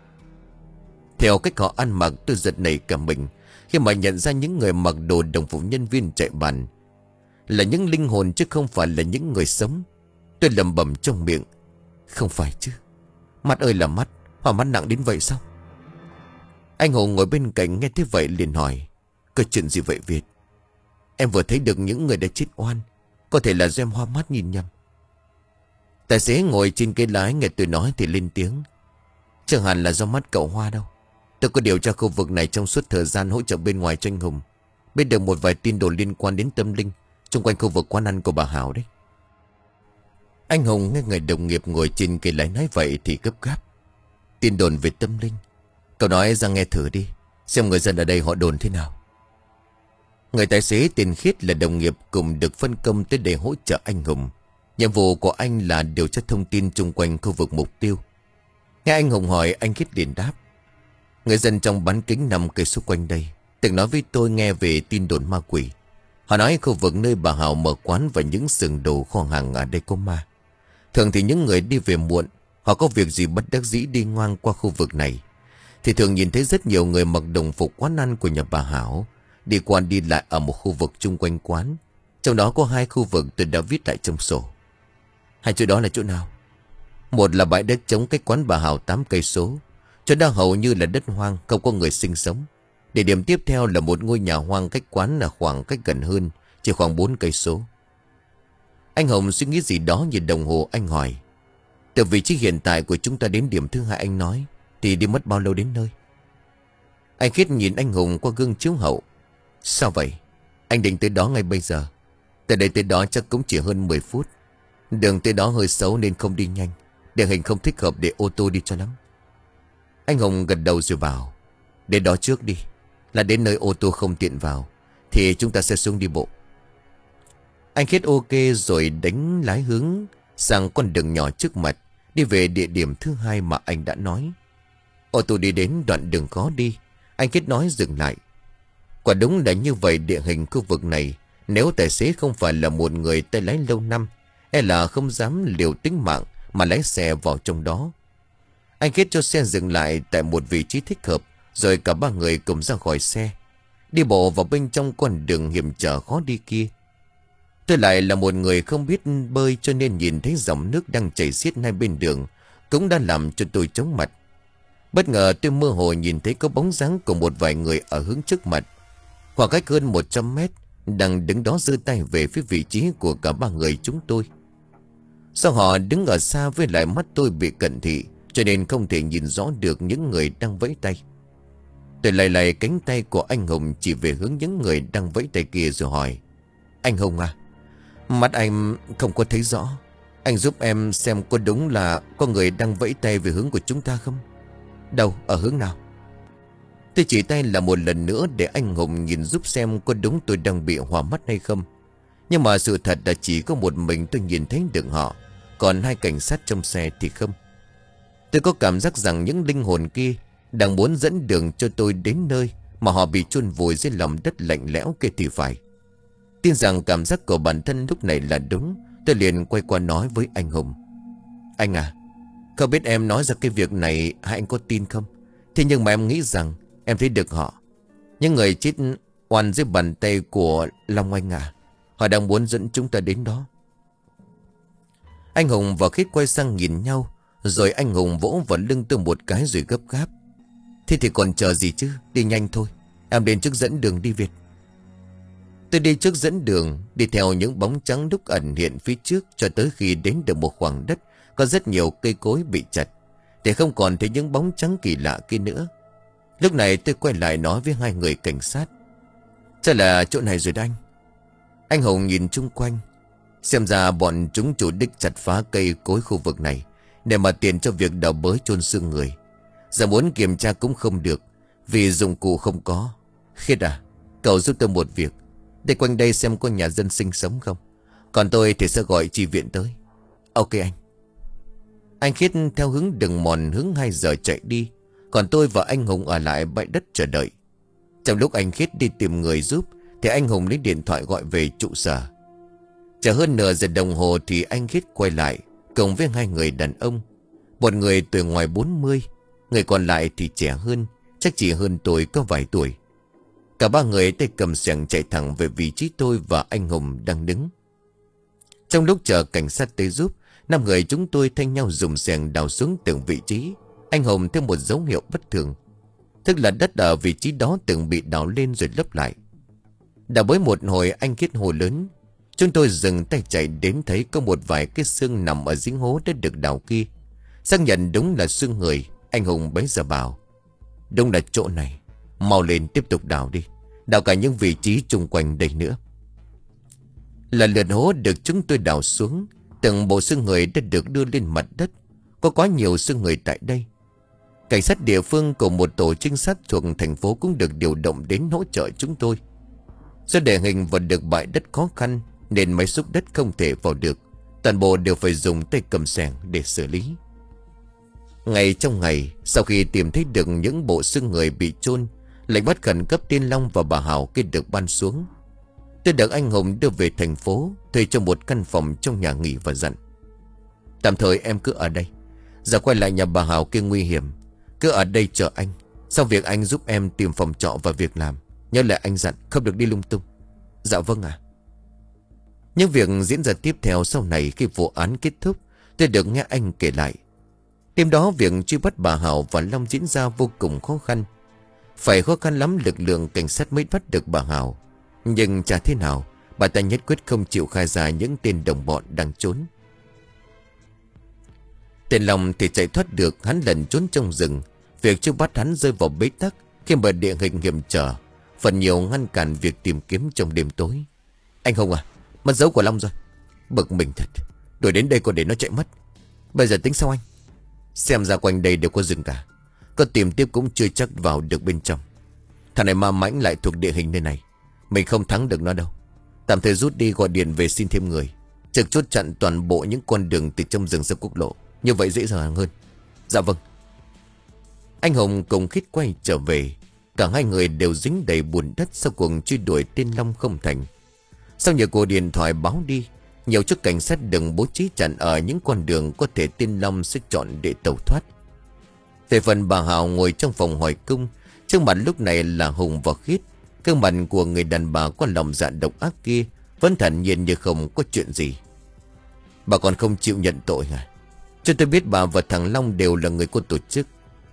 Speaker 1: Theo cách họ ăn mặc, tôi giật nảy cả mình khi mà nhận ra những người mặc đồ đồng phục nhân viên chạy bàn là những linh hồn chứ không phải là những người sống. Tôi lẩm bẩm trong miệng: Không phải chứ, mắt ơi là mắt, hỏa mắt nặng đến vậy sao? Anh Hùng ngồi bên cạnh nghe thế vậy liền hỏi: Có chuyện gì vậy Việt? Em vừa thấy được những người đã chết oan, có thể là do em hoa mắt nhìn nhầm. Tài xế ngồi trên ghế lái nghe tôi nói thì lên tiếng: Chẳng hẳn là do mắt cậu Hoa đâu. Tôi có điều tra khu vực này trong suốt thời gian hỗ trợ bên ngoài cho anh Hùng, biết được một vài tin đồn liên quan đến tâm linh xung quanh khu vực quán ăn của bà Hảo đấy. Anh Hùng nghe người đồng nghiệp ngồi trên ghế lái nói vậy thì gấp gáp: Tin đồn về tâm linh? Cậu nói ra nghe thử đi, xem người dân ở đây họ đồn thế nào. Người tài xế tên Khiết là đồng nghiệp cùng được phân công tới để hỗ trợ anh Hùng. Nhiệm vụ của anh là điều tra thông tin xung quanh khu vực mục tiêu. Nghe anh Hùng hỏi, anh Khiết liền đáp: Người dân trong bán kính năm cây xung quanh đây từng nói với tôi nghe về tin đồn ma quỷ. Họ nói khu vực nơi bà Hảo mở quán và những xưởng đồ kho hàng ở đây có ma. Thường thì những người đi về muộn, họ có việc gì bất đắc dĩ đi ngang qua khu vực này, thì thường nhìn thấy rất nhiều người mặc đồng phục quán ăn của nhà bà Hảo đi qua đi lại ở một khu vực chung quanh quán. Trong đó có hai khu vực tôi đã viết lại trong sổ. Hai chỗ đó là chỗ nào? Một là bãi đất trống cách quán bà Hảo tám cây số, chỗ đó hầu như là đất hoang, không có người sinh sống. Địa điểm tiếp theo là một ngôi nhà hoang cách quán là khoảng cách gần hơn, chỉ khoảng bốn cây số. Anh Hồng suy nghĩ gì đó nhìn đồng hồ, anh hỏi: Từ vị trí hiện tại của chúng ta đến điểm thứ hai anh nói thì đi mất bao lâu đến nơi? Anh Khiết nhìn anh Hùng qua gương chiếu hậu: Sao vậy? Anh định tới đó ngay bây giờ. Từ đây tới đó chắc cũng chỉ hơn mười phút. Đường tới đó hơi xấu nên không đi nhanh, địa hình không thích hợp để ô tô đi cho lắm. Anh Hùng gật đầu rồi bảo: Đến đó trước đi, là đến nơi ô tô không tiện vào thì chúng ta sẽ xuống đi bộ. Anh Khiết ok rồi đánh lái hướng sang con đường nhỏ trước mặt, đi về địa điểm thứ hai mà anh đã nói. Ô tô đi đến đoạn đường khó đi, anh Khiết nói dừng lại. Quả đúng là như vậy, địa hình khu vực này nếu tài xế không phải là một người tay lái lâu năm, e là không dám liều tính mạng mà lái xe vào trong đó. Anh Khiết cho xe dừng lại tại một vị trí thích hợp, rồi cả ba người cùng ra khỏi xe, đi bộ vào bên trong con đường hiểm trở khó đi kia. Tôi lại là một người không biết bơi, cho nên nhìn thấy dòng nước đang chảy xiết hai bên đường cũng đã làm cho tôi chóng mặt. Bất ngờ tôi mơ hồ nhìn thấy có bóng dáng của một vài người ở hướng trước mặt. Khoảng cách hơn một trăm mét, đang đứng đó giơ tay về phía vị trí của cả ba người chúng tôi. Sao họ đứng ở xa với lại mắt tôi bị cận thị, cho nên không thể nhìn rõ được những người đang vẫy tay. Tôi lay lay cánh tay của anh Hùng chỉ về hướng những người đang vẫy tay kia rồi hỏi: Anh Hùng à, mắt anh không có thấy rõ. Anh giúp em xem có đúng là có người đang vẫy tay về hướng của chúng ta không? Đâu, ở hướng nào? Tôi chỉ tay là một lần nữa để anh Hùng nhìn giúp xem có đúng tôi đang bị hoa mắt hay không. Nhưng mà sự thật là chỉ có một mình tôi nhìn thấy được họ, còn hai cảnh sát trong xe thì không. Tôi có cảm giác rằng những linh hồn kia đang muốn dẫn đường cho tôi đến nơi mà họ bị chôn vùi dưới lòng đất lạnh lẽo kia thì phải. Tin rằng cảm giác của bản thân lúc này là đúng, tôi liền quay qua nói với anh Hùng: Anh à, không biết em nói ra cái việc này hai anh có tin không? Thế nhưng mà em nghĩ rằng em thấy được họ, những người chết oan dưới bàn tay của Long Anh à. Họ đang muốn dẫn chúng ta đến đó. Anh Hùng và Khiết quay sang nhìn nhau, rồi anh Hùng vỗ vào lưng tôi một cái rồi gấp gáp: Thế thì còn chờ gì chứ, đi nhanh thôi. Em đến trước dẫn đường đi Việt. Tôi đi trước dẫn đường, đi theo những bóng trắng đúc ẩn hiện phía trước cho tới khi đến được một khoảng đất có rất nhiều cây cối bị chặt, để không còn thấy những bóng trắng kỳ lạ kia nữa. Lúc này tôi quay lại nói với hai người cảnh sát: Chắc là chỗ này rồi đó anh. Anh Hùng nhìn chung quanh, xem ra bọn chúng chủ đích chặt phá cây cối khu vực này để mà tiền cho việc đào bới chôn xương người. Giờ muốn kiểm tra cũng không được, vì dụng cụ không có. Khiết à, cậu giúp tôi một việc, để quanh đây xem có nhà dân sinh sống không. Còn tôi thì sẽ gọi chi viện tới. Ok anh. Anh Khiết theo hướng đường mòn hướng hai giờ chạy đi, còn tôi và anh Hùng ở lại bãi đất chờ đợi. Trong lúc anh Khiết đi tìm người giúp thì anh Hùng lấy điện thoại gọi về trụ sở. Chờ hơn nửa giờ đồng hồ thì anh Khiết quay lại cùng với hai người đàn ông. Một người tuổi ngoài bốn mươi, người còn lại thì trẻ hơn, chắc chỉ hơn tôi có vài tuổi. Cả ba người tay cầm xẻng chạy thẳng về vị trí tôi và anh Hùng đang đứng. Trong lúc chờ cảnh sát tới giúp, năm người chúng tôi thay nhau dùng xẻng đào xuống từng vị trí. Anh Hùng theo một dấu hiệu bất thường, tức là đất ở vị trí đó từng bị đào lên rồi lấp lại. Đào bới một hồi anh Khiết hồ lớn. Chúng tôi dừng tay chạy đến thấy có một vài cái xương nằm ở giếng hố đã được đào kia. Xác nhận đúng là xương người, anh Hùng bấy giờ bảo: Đúng là chỗ này, mau lên tiếp tục đào đi. Đào cả những vị trí chung quanh đây nữa. Là lượt hố được chúng tôi đào xuống, từng bộ xương người đã được đưa lên mặt đất. Có quá nhiều xương người tại đây. Cảnh sát địa phương cùng một tổ trinh sát thuộc thành phố cũng được điều động đến hỗ trợ chúng tôi. Do địa hình và được bãi đất khó khăn nên máy xúc đất không thể vào được. Toàn bộ đều phải dùng tay cầm xẻng để xử lý. Ngày trong ngày, sau khi tìm thấy được những bộ xương người bị chôn, lệnh bắt khẩn cấp Tiên Long và bà Hảo kia được ban xuống. Tôi được anh Hùng đưa về thành phố, thuê cho một căn phòng trong nhà nghỉ và dặn: Tạm thời em cứ ở đây, giờ quay lại nhà bà Hảo kia nguy hiểm. Cứ ở đây chờ anh, xong việc anh giúp em tìm phòng trọ và việc làm. Nhớ lại anh dặn không được đi lung tung. Dạ vâng ạ. Những việc diễn ra tiếp theo sau này khi vụ án kết thúc, tôi được nghe anh kể lại. Đêm đó việc truy bắt bà Hảo và Long diễn ra vô cùng khó khăn. Phải khó khăn lắm lực lượng cảnh sát mới bắt được bà Hảo. Nhưng chả thế nào, bà ta nhất quyết không chịu khai ra những tên đồng bọn đang trốn. Tên Long thì chạy thoát được, hắn lần trốn trong rừng. Việc truy bắt hắn rơi vào bế tắc khi mà địa hình hiểm trở, phần nhiều ngăn cản việc tìm kiếm trong đêm tối. Anh Hùng à, mất dấu của Long rồi. Bực mình thật, đuổi đến đây còn để nó chạy mất. Bây giờ tính sao anh? Xem ra quanh đây đều có rừng cả, có tìm tiếp cũng chưa chắc vào được bên trong. Thằng này ma mãnh lại thuộc địa hình nơi này, mình không thắng được nó đâu. Tạm thời rút đi, gọi điện về xin thêm người, trực chốt chặn toàn bộ những con đường từ trong rừng ra quốc lộ, như vậy dễ dàng hơn. Dạ vâng. Anh Hùng cùng Khiết quay trở về. Cả hai người đều dính đầy bùn đất sau cuộc truy đuổi tên Long không thành. Sau nhiều cuộc điện thoại báo đi, nhiều chức cảnh sát đừng bố trí chặn ở những con đường có thể tên Long sẽ chọn để tẩu thoát. Về phần bà Hảo ngồi trong phòng hỏi cung, trước mặt lúc này là Hùng và Khiết. Gương mặt của người đàn bà có lòng dạ độc ác kia vẫn thản nhiên như không có chuyện gì. Bà còn không chịu nhận tội à? Cho tôi biết bà và thằng Long đều là người của tổ chức.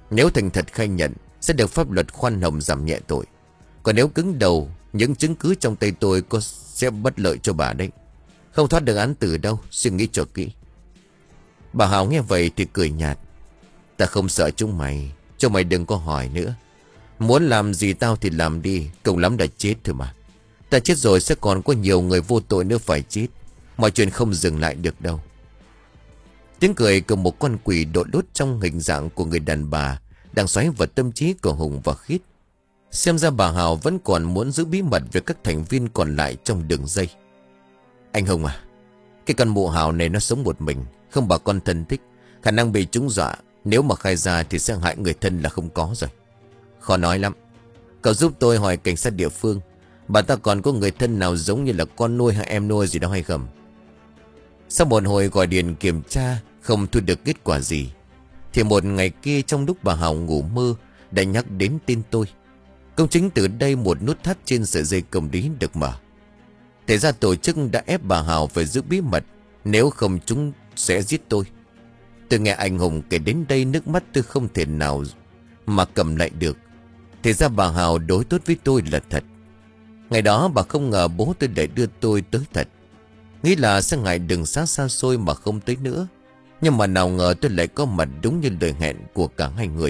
Speaker 1: Nếu thành thật khai nhận sẽ được pháp luật khoan hồng giảm nhẹ tội. Còn nếu cứng đầu, những chứng cứ trong tay tôi có sẽ bất lợi cho bà đấy. Không thoát được án tử đâu, suy nghĩ cho kỹ. Bà Hào nghe vậy thì cười nhạt. Ta không sợ chúng mày, cho mày đừng có hỏi nữa. Muốn làm gì tao thì làm đi, cùng lắm là chết thôi mà. Ta chết rồi sẽ còn có nhiều người vô tội nữa phải chết. Mọi chuyện không dừng lại được đâu. Tiếng cười của một con quỷ độ đốt trong hình dạng của người đàn bà đang xoáy vào tâm trí của Hùng và Khít. Xem ra bà Hào vẫn còn muốn giữ bí mật về các thành viên còn lại trong đường dây. Anh Hùng à, cái con mụ Hào này nó sống một mình, không bà con thân thích. Khả năng bị trúng dọa, nếu mà khai ra thì sẽ hại người thân là không có rồi. Khó nói lắm. Cậu giúp tôi hỏi cảnh sát địa phương, bà ta còn có người thân nào giống như là con nuôi hay em nuôi gì đó hay không? Sau một hồi gọi điện kiểm tra không thu được kết quả gì, thì một ngày kia trong lúc bà Hào ngủ mơ đã nhắc đến tên tôi. Công chính từ đây một nút thắt trên sợi dây công lý được mở. Thế ra tổ chức đã ép bà Hào phải giữ bí mật, nếu không chúng sẽ giết tôi. Tôi nghe anh Hùng kể đến đây, nước mắt tôi không thể nào mà cầm lại được. Thế ra bà Hào đối tốt với tôi là thật. Ngày đó bà không ngờ bố tôi lại đưa tôi tới thật. Nghĩ là sẽ ngại đường xa xa xôi mà không tới nữa. Nhưng mà nào ngờ tôi lại có mặt đúng như lời hẹn của cả hai người.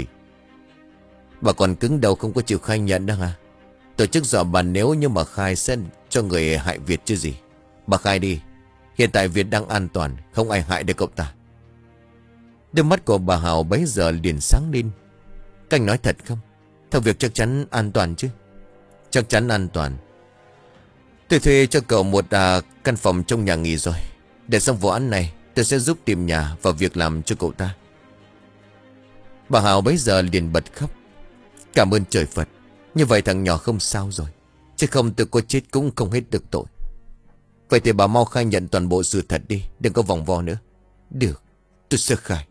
Speaker 1: Bà còn cứng đầu không có chịu khai nhận đó hả? Tổ chức dọa bà nếu như mà khai sẽ cho người hại Việt chứ gì. Bà khai đi. Hiện tại Việt đang an toàn, không ai hại được cậu ta. Đôi mắt của bà Hào bấy giờ liền sáng lên. Các anh nói thật không? Thằng Việc chắc chắn an toàn chứ? Chắc chắn an toàn. Tôi thuê cho cậu một à, căn phòng trong nhà nghỉ rồi. Để xong vụ án này tôi sẽ giúp tìm nhà và việc làm cho cậu ta. Bà Hào bấy giờ liền bật khóc. Cảm ơn trời Phật. Như vậy thằng nhỏ không sao rồi. Chứ không tôi có chết cũng không hết được tội. Vậy thì bà mau khai nhận toàn bộ sự thật đi, đừng có vòng vo nữa. Được, tôi sẽ khai.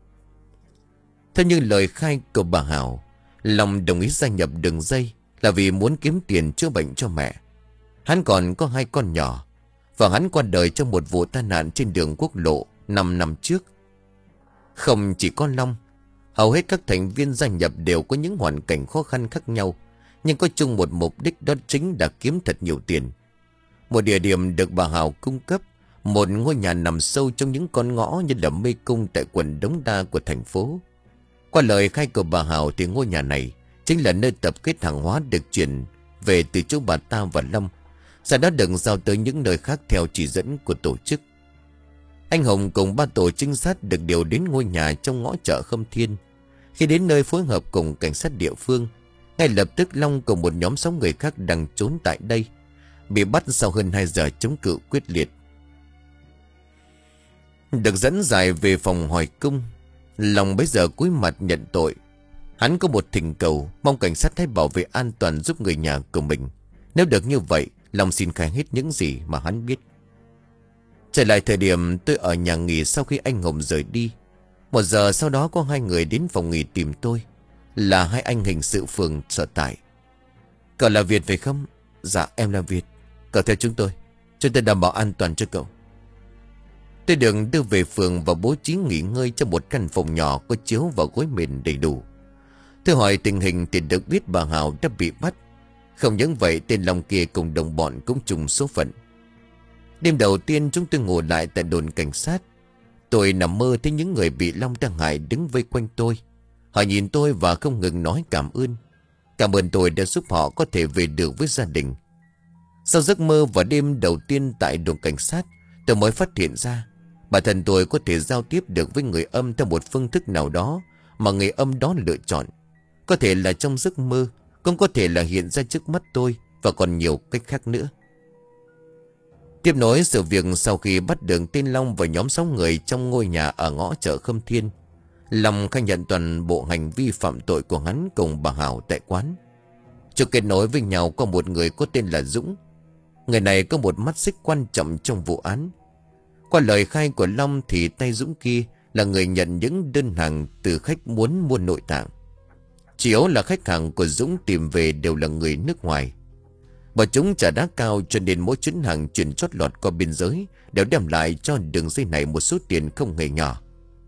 Speaker 1: Theo như lời khai của bà Hào, Long đồng ý gia nhập đường dây là vì muốn kiếm tiền chữa bệnh cho mẹ. Hắn còn có hai con nhỏ, và hắn qua đời trong một vụ tai nạn trên đường quốc lộ năm năm trước. Không chỉ có Long, hầu hết các thành viên gia nhập đều có những hoàn cảnh khó khăn khác nhau, nhưng có chung một mục đích, đó chính là kiếm thật nhiều tiền. Một địa điểm được bà Hào cung cấp, một ngôi nhà nằm sâu trong những con ngõ như là mê cung tại quận Đống Đa của thành phố. Qua lời khai của bà Hào thì ngôi nhà này chính là nơi tập kết hàng hóa được chuyển về từ chỗ bà ta và Long, sau đó được giao tới những nơi khác theo chỉ dẫn của tổ chức. Anh Hùng cùng ba tổ trinh sát được điều đến ngôi nhà trong ngõ chợ Khâm Thiên. Khi đến nơi phối hợp cùng cảnh sát địa phương, ngay lập tức Long cùng một nhóm sáu người khác đang trốn tại đây bị bắt sau hơn hai giờ chống cự quyết liệt. Được dẫn giải về phòng hỏi cung, Long bấy giờ cúi mặt nhận tội. Hắn có một thỉnh cầu, mong cảnh sát hãy bảo vệ an toàn giúp người nhà của mình. Nếu được như vậy, Long xin khai hết những gì mà hắn biết. Trở lại thời điểm tôi ở nhà nghỉ sau khi anh Hùng rời đi. Một giờ sau đó có hai người đến phòng nghỉ tìm tôi, là hai anh hình sự phường sở tại. Cậu là Việt phải không? Dạ em là Việt. Cậu theo chúng tôi, chúng tôi đảm bảo an toàn cho cậu. Tôi được đưa về phường và bố trí nghỉ ngơi trong một căn phòng nhỏ có chiếu và gối mền đầy đủ. Tôi hỏi tình hình thì được biết bà Hào đã bị bắt. Không những vậy, tên Long kia cùng đồng bọn cũng trùng số phận. Đêm đầu tiên chúng tôi ngồi lại tại đồn cảnh sát. Tôi nằm mơ thấy những người bị Long đang hại đứng vây quanh tôi. Họ nhìn tôi và không ngừng nói cảm ơn. Cảm ơn tôi đã giúp họ có thể về được với gia đình. Sau giấc mơ và đêm đầu tiên tại đồn cảnh sát, tôi mới phát hiện ra bản thân tôi có thể giao tiếp được với người âm theo một phương thức nào đó mà người âm đó lựa chọn. Có thể là trong giấc mơ, cũng có thể là hiện ra trước mắt tôi, và còn nhiều cách khác nữa. Tiếp nối sự việc, sau khi bắt được tên Long và nhóm sáu người trong ngôi nhà ở ngõ chợ Khâm Thiên, Long khai nhận toàn bộ hành vi phạm tội của hắn cùng bà Hào tại quán. Cho kết nối với nhau có một người có tên là Dũng. Người này có một mắt xích quan trọng trong vụ án. Qua lời khai của Long thì tay Dũng kia là người nhận những đơn hàng từ khách muốn mua nội tạng. Chủ yếu là khách hàng của Dũng tìm về đều là người nước ngoài. Bởi chúng trả giá cao cho nên mỗi chuyến hàng chuyển chót lọt qua biên giới đều đem lại cho đường dây này một số tiền không hề nhỏ.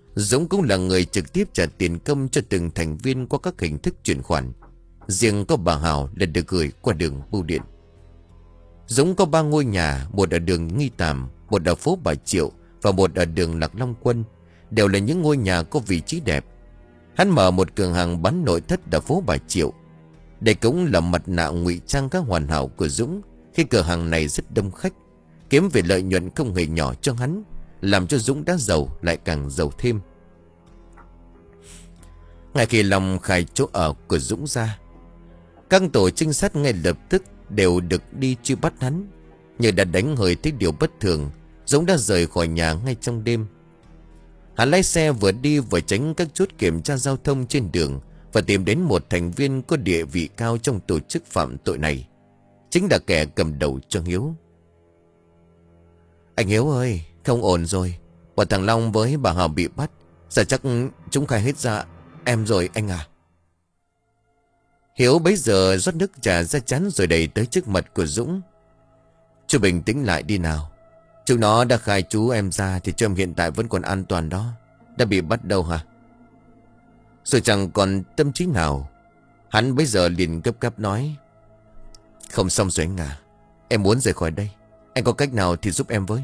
Speaker 1: Dũng cũng là người trực tiếp trả tiền công cho từng thành viên qua các hình thức chuyển khoản. Riêng có bà Hào là được gửi qua đường bưu điện. Dũng có ba ngôi nhà, một ở đường Nghi Tàm, một ở phố Bà Triệu và một ở đường Lạc Long Quân. Đều là những ngôi nhà có vị trí đẹp. Hắn mở một cửa hàng bán nội thất ở phố Bà Triệu. Đây cũng là mặt nạ ngụy trang các hoàn hảo của Dũng khi cửa hàng này rất đông khách, kiếm về lợi nhuận không hề nhỏ cho hắn, làm cho Dũng đã giàu lại càng giàu thêm. Ngay khi Long khai chỗ ở của Dũng ra, các tổ trinh sát ngay lập tức đều được đi truy bắt hắn. Như đã đánh hơi thấy điều bất thường, Dũng đã rời khỏi nhà ngay trong đêm. Hắn lái xe vừa đi vừa tránh các chốt kiểm tra giao thông trên đường và tìm đến một thành viên có địa vị cao trong tổ chức phạm tội này, chính là kẻ cầm đầu cho Hiếu. Anh Hiếu ơi, không ổn rồi. Bọn thằng Long với bà Hào bị bắt. Giờ chắc chúng khai hết ra em rồi anh à. Hiếu bấy giờ rót nước trà ra chén rồi đẩy tới trước mặt của Dũng. Chú bình tĩnh lại đi nào. Chúng nó đã khai chú em ra thì cho em hiện tại vẫn còn an toàn đó. Đã bị bắt đâu hả? Rồi chẳng còn tâm trí nào, hắn bấy giờ liền gấp gáp nói. Không xong rồi anh à. Em muốn rời khỏi đây. Anh có cách nào thì giúp em với.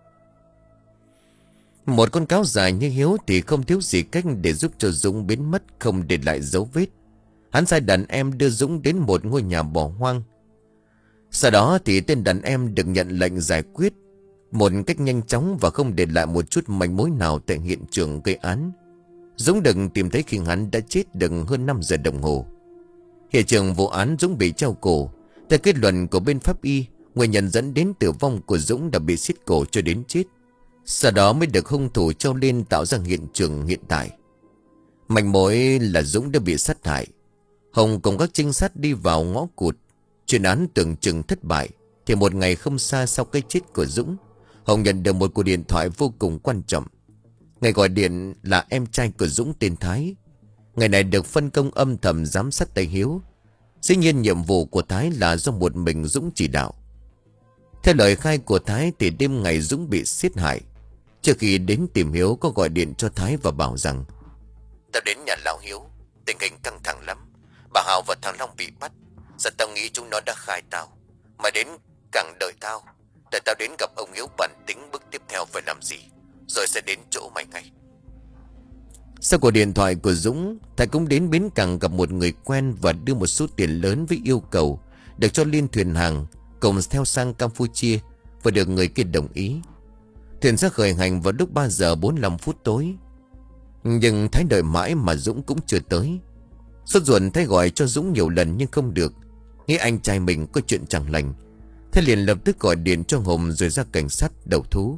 Speaker 1: Một con cáo dài như Hiếu thì không thiếu gì cách để giúp cho Dũng biến mất, không để lại dấu vết. Hắn sai đàn em đưa Dũng đến một ngôi nhà bỏ hoang. Sau đó thì tên đàn em được nhận lệnh giải quyết một cách nhanh chóng và không để lại một chút manh mối nào tại hiện trường gây án. Dũng được tìm thấy khi hắn đã chết được hơn năm giờ đồng hồ. Hiện trường vụ án Dũng bị treo cổ. Theo kết luận của bên pháp y, nguyên nhân dẫn đến tử vong của Dũng đã bị xiết cổ cho đến chết. Sau đó mới được hung thủ treo lên tạo ra hiện trường hiện tại. Manh mối là Dũng đã bị sát hại. Hồng cùng các trinh sát đi vào ngõ cụt. Chuyên án tưởng chừng thất bại. Thì một ngày không xa sau cái chết của Dũng, Hồng nhận được một cuộc điện thoại vô cùng quan trọng. Người gọi điện là em trai của Dũng tên Thái. Người này được phân công âm thầm giám sát tay Hiếu. Dĩ nhiên nhiệm vụ của Thái là do một mình Dũng chỉ đạo. Theo lời khai của Thái thì đêm ngày Dũng bị giết hại. Trước khi đến tìm Hiếu có gọi điện cho Thái và bảo rằng: Tao đến nhà lão Hiếu, tình hình căng thẳng lắm. Bà Hào và thằng Long bị bắt. Giờ tao nghĩ chúng nó đã khai tao. Mà đến càng đợi tao, để tao đến gặp ông Hiếu bản tính bước tiếp theo phải làm gì, rồi sẽ đến chỗ mày ngay. Sau cuộc điện thoại của Dũng, Thái cũng đến bến cảng gặp một người quen và đưa một số tiền lớn với yêu cầu được cho liên thuyền hàng cùng theo sang Campuchia, và được người kia đồng ý. Thuyền sẽ khởi hành vào lúc ba giờ bốn mươi lăm phút tối. Nhưng Thái đợi mãi mà Dũng cũng chưa tới. Sốt ruột Thái gọi cho Dũng nhiều lần nhưng không được, nghĩ anh trai mình có chuyện chẳng lành. Thái liền lập tức gọi điện cho Hùng rồi ra cảnh sát đầu thú.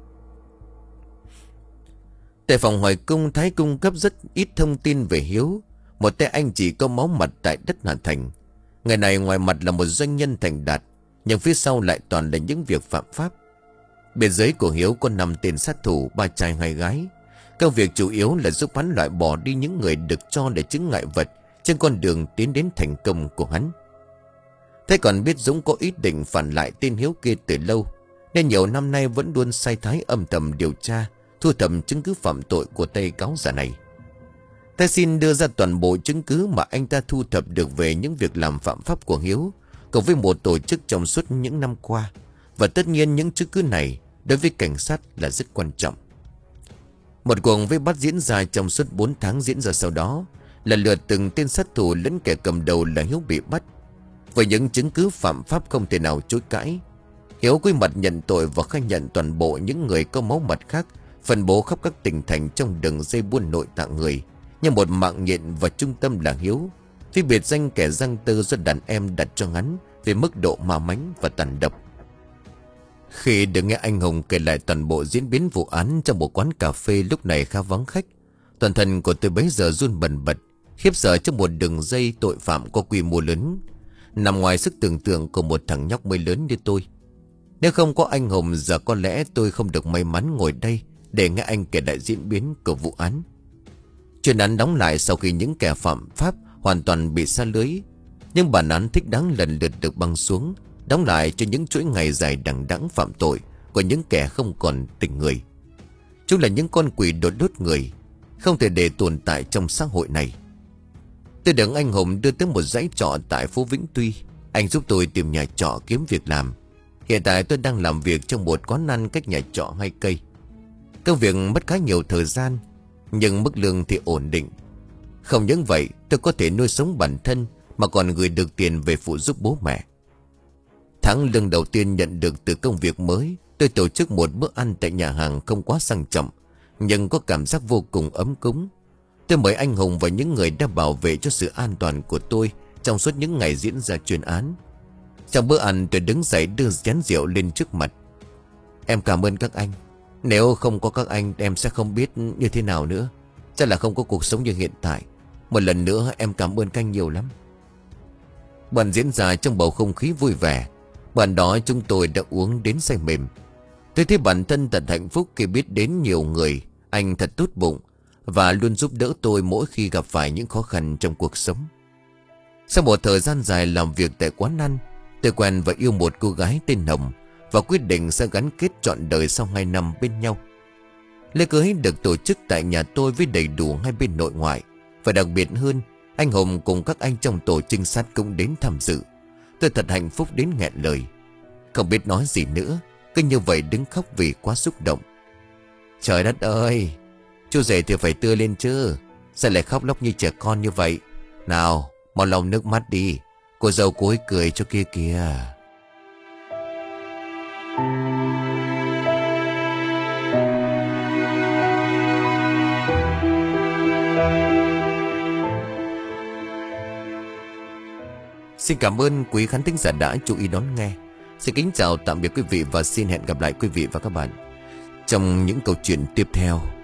Speaker 1: Tại phòng hỏi cung, Thái cung cấp rất ít thông tin về Hiếu, một tay anh chỉ có máu mặt tại đất Hà Thành. Người này ngoài mặt là một doanh nhân thành đạt, nhưng phía sau lại toàn là những việc phạm pháp. Bên dưới của Hiếu có năm tên sát thủ, ba trai hai gái. Công việc chủ yếu là giúp hắn loại bỏ đi những người được cho là chứng ngại vật trên con đường tiến đến thành công của hắn. Thế còn biết Dũng có ý định phản lại tên Hiếu kia từ lâu, nên nhiều năm nay vẫn luôn sai Thái âm thầm điều tra, thu thập chứng cứ phạm tội của tay cáo giả này. Thái xin đưa ra toàn bộ chứng cứ mà anh ta thu thập được về những việc làm phạm pháp của Hiếu, cùng với một tổ chức trong suốt những năm qua. Và tất nhiên những chứng cứ này đối với cảnh sát là rất quan trọng. Một cuộc vây bắt diễn ra trong suốt bốn tháng diễn ra sau đó, lần lượt từng tên sát thủ lẫn kẻ cầm đầu là Hiếu bị bắt. Với những chứng cứ phạm pháp không thể nào chối cãi, Hiếu quy mặt nhận tội và khai nhận toàn bộ những người có máu mặt khác phân bố khắp các tỉnh thành trong đường dây buôn nội tạng người, như một mạng nhện, và trung tâm là Hiếu, vì biệt danh kẻ giang tơ do đàn em đặt cho hắn về mức độ ma mánh và tàn độc. Khi được nghe anh Hùng kể lại toàn bộ diễn biến vụ án trong một quán cà phê lúc này khá vắng khách, toàn thân của tôi bấy giờ run bần bật, khiếp sợ trước một đường dây tội phạm có quy mô lớn, nằm ngoài sức tưởng tượng của một thằng nhóc mới lớn như tôi. Nếu không có anh Hùng, giờ có lẽ tôi không được may mắn ngồi đây để nghe anh kể lại diễn biến của vụ án. Chuyên án đóng lại sau khi những kẻ phạm pháp hoàn toàn bị sa lưới, nhưng bản án thích đáng lần lượt được băng xuống, đóng lại cho những chuỗi ngày dài đằng đẵng phạm tội của những kẻ không còn tình người. Chúng là những con quỷ đốt đốt người, không thể để tồn tại trong xã hội này. Tôi được anh Hùng đưa tới một dãy trọ tại phố Vĩnh Tuy. Anh giúp tôi tìm nhà trọ kiếm việc làm. Hiện tại tôi đang làm việc trong một quán ăn cách nhà trọ hai cây. Công việc mất khá nhiều thời gian, nhưng mức lương thì ổn định. Không những vậy, tôi có thể nuôi sống bản thân mà còn gửi được tiền về phụ giúp bố mẹ. Tháng lương đầu tiên nhận được từ công việc mới, tôi tổ chức một bữa ăn tại nhà hàng không quá sang trọng, nhưng có cảm giác vô cùng ấm cúng. Tôi mời anh Hùng và những người đã bảo vệ cho sự an toàn của tôi trong suốt những ngày diễn ra chuyên án. Trong bữa ăn, tôi đứng dậy đưa chén rượu lên trước mặt. Em cảm ơn các anh. Nếu không có các anh, em sẽ không biết như thế nào nữa. Chắc là không có cuộc sống như hiện tại. Một lần nữa em cảm ơn các anh nhiều lắm. Bàn diễn ra trong bầu không khí vui vẻ. Bàn đó chúng tôi đã uống đến say mềm. Tôi thấy bản thân thật hạnh phúc khi biết đến nhiều người. Anh thật tốt bụng và luôn giúp đỡ tôi mỗi khi gặp phải những khó khăn trong cuộc sống. Sau một thời gian dài làm việc tại quán ăn, tôi quen và yêu một cô gái tên Hồng và quyết định sẽ gắn kết trọn đời sau hai năm bên nhau. Lễ cưới được tổ chức tại nhà tôi với đầy đủ hai bên nội ngoại. Và đặc biệt hơn, anh Hùng cùng các anh trong tổ trinh sát cũng đến tham dự. Tôi thật hạnh phúc đến nghẹn lời. Không biết nói gì nữa, cứ như vậy đứng khóc vì quá xúc động. Trời đất ơi, chú rể thì phải tươi lên chứ, sao lại khóc lóc như trẻ con như vậy? Nào, mau lau nước mắt đi, cô dâu cô ấy cười cho kia kìa. Xin cảm ơn quý khán thính giả đã chú ý đón nghe. Xin kính chào tạm biệt quý vị và xin hẹn gặp lại quý vị và các bạn trong những câu chuyện tiếp theo.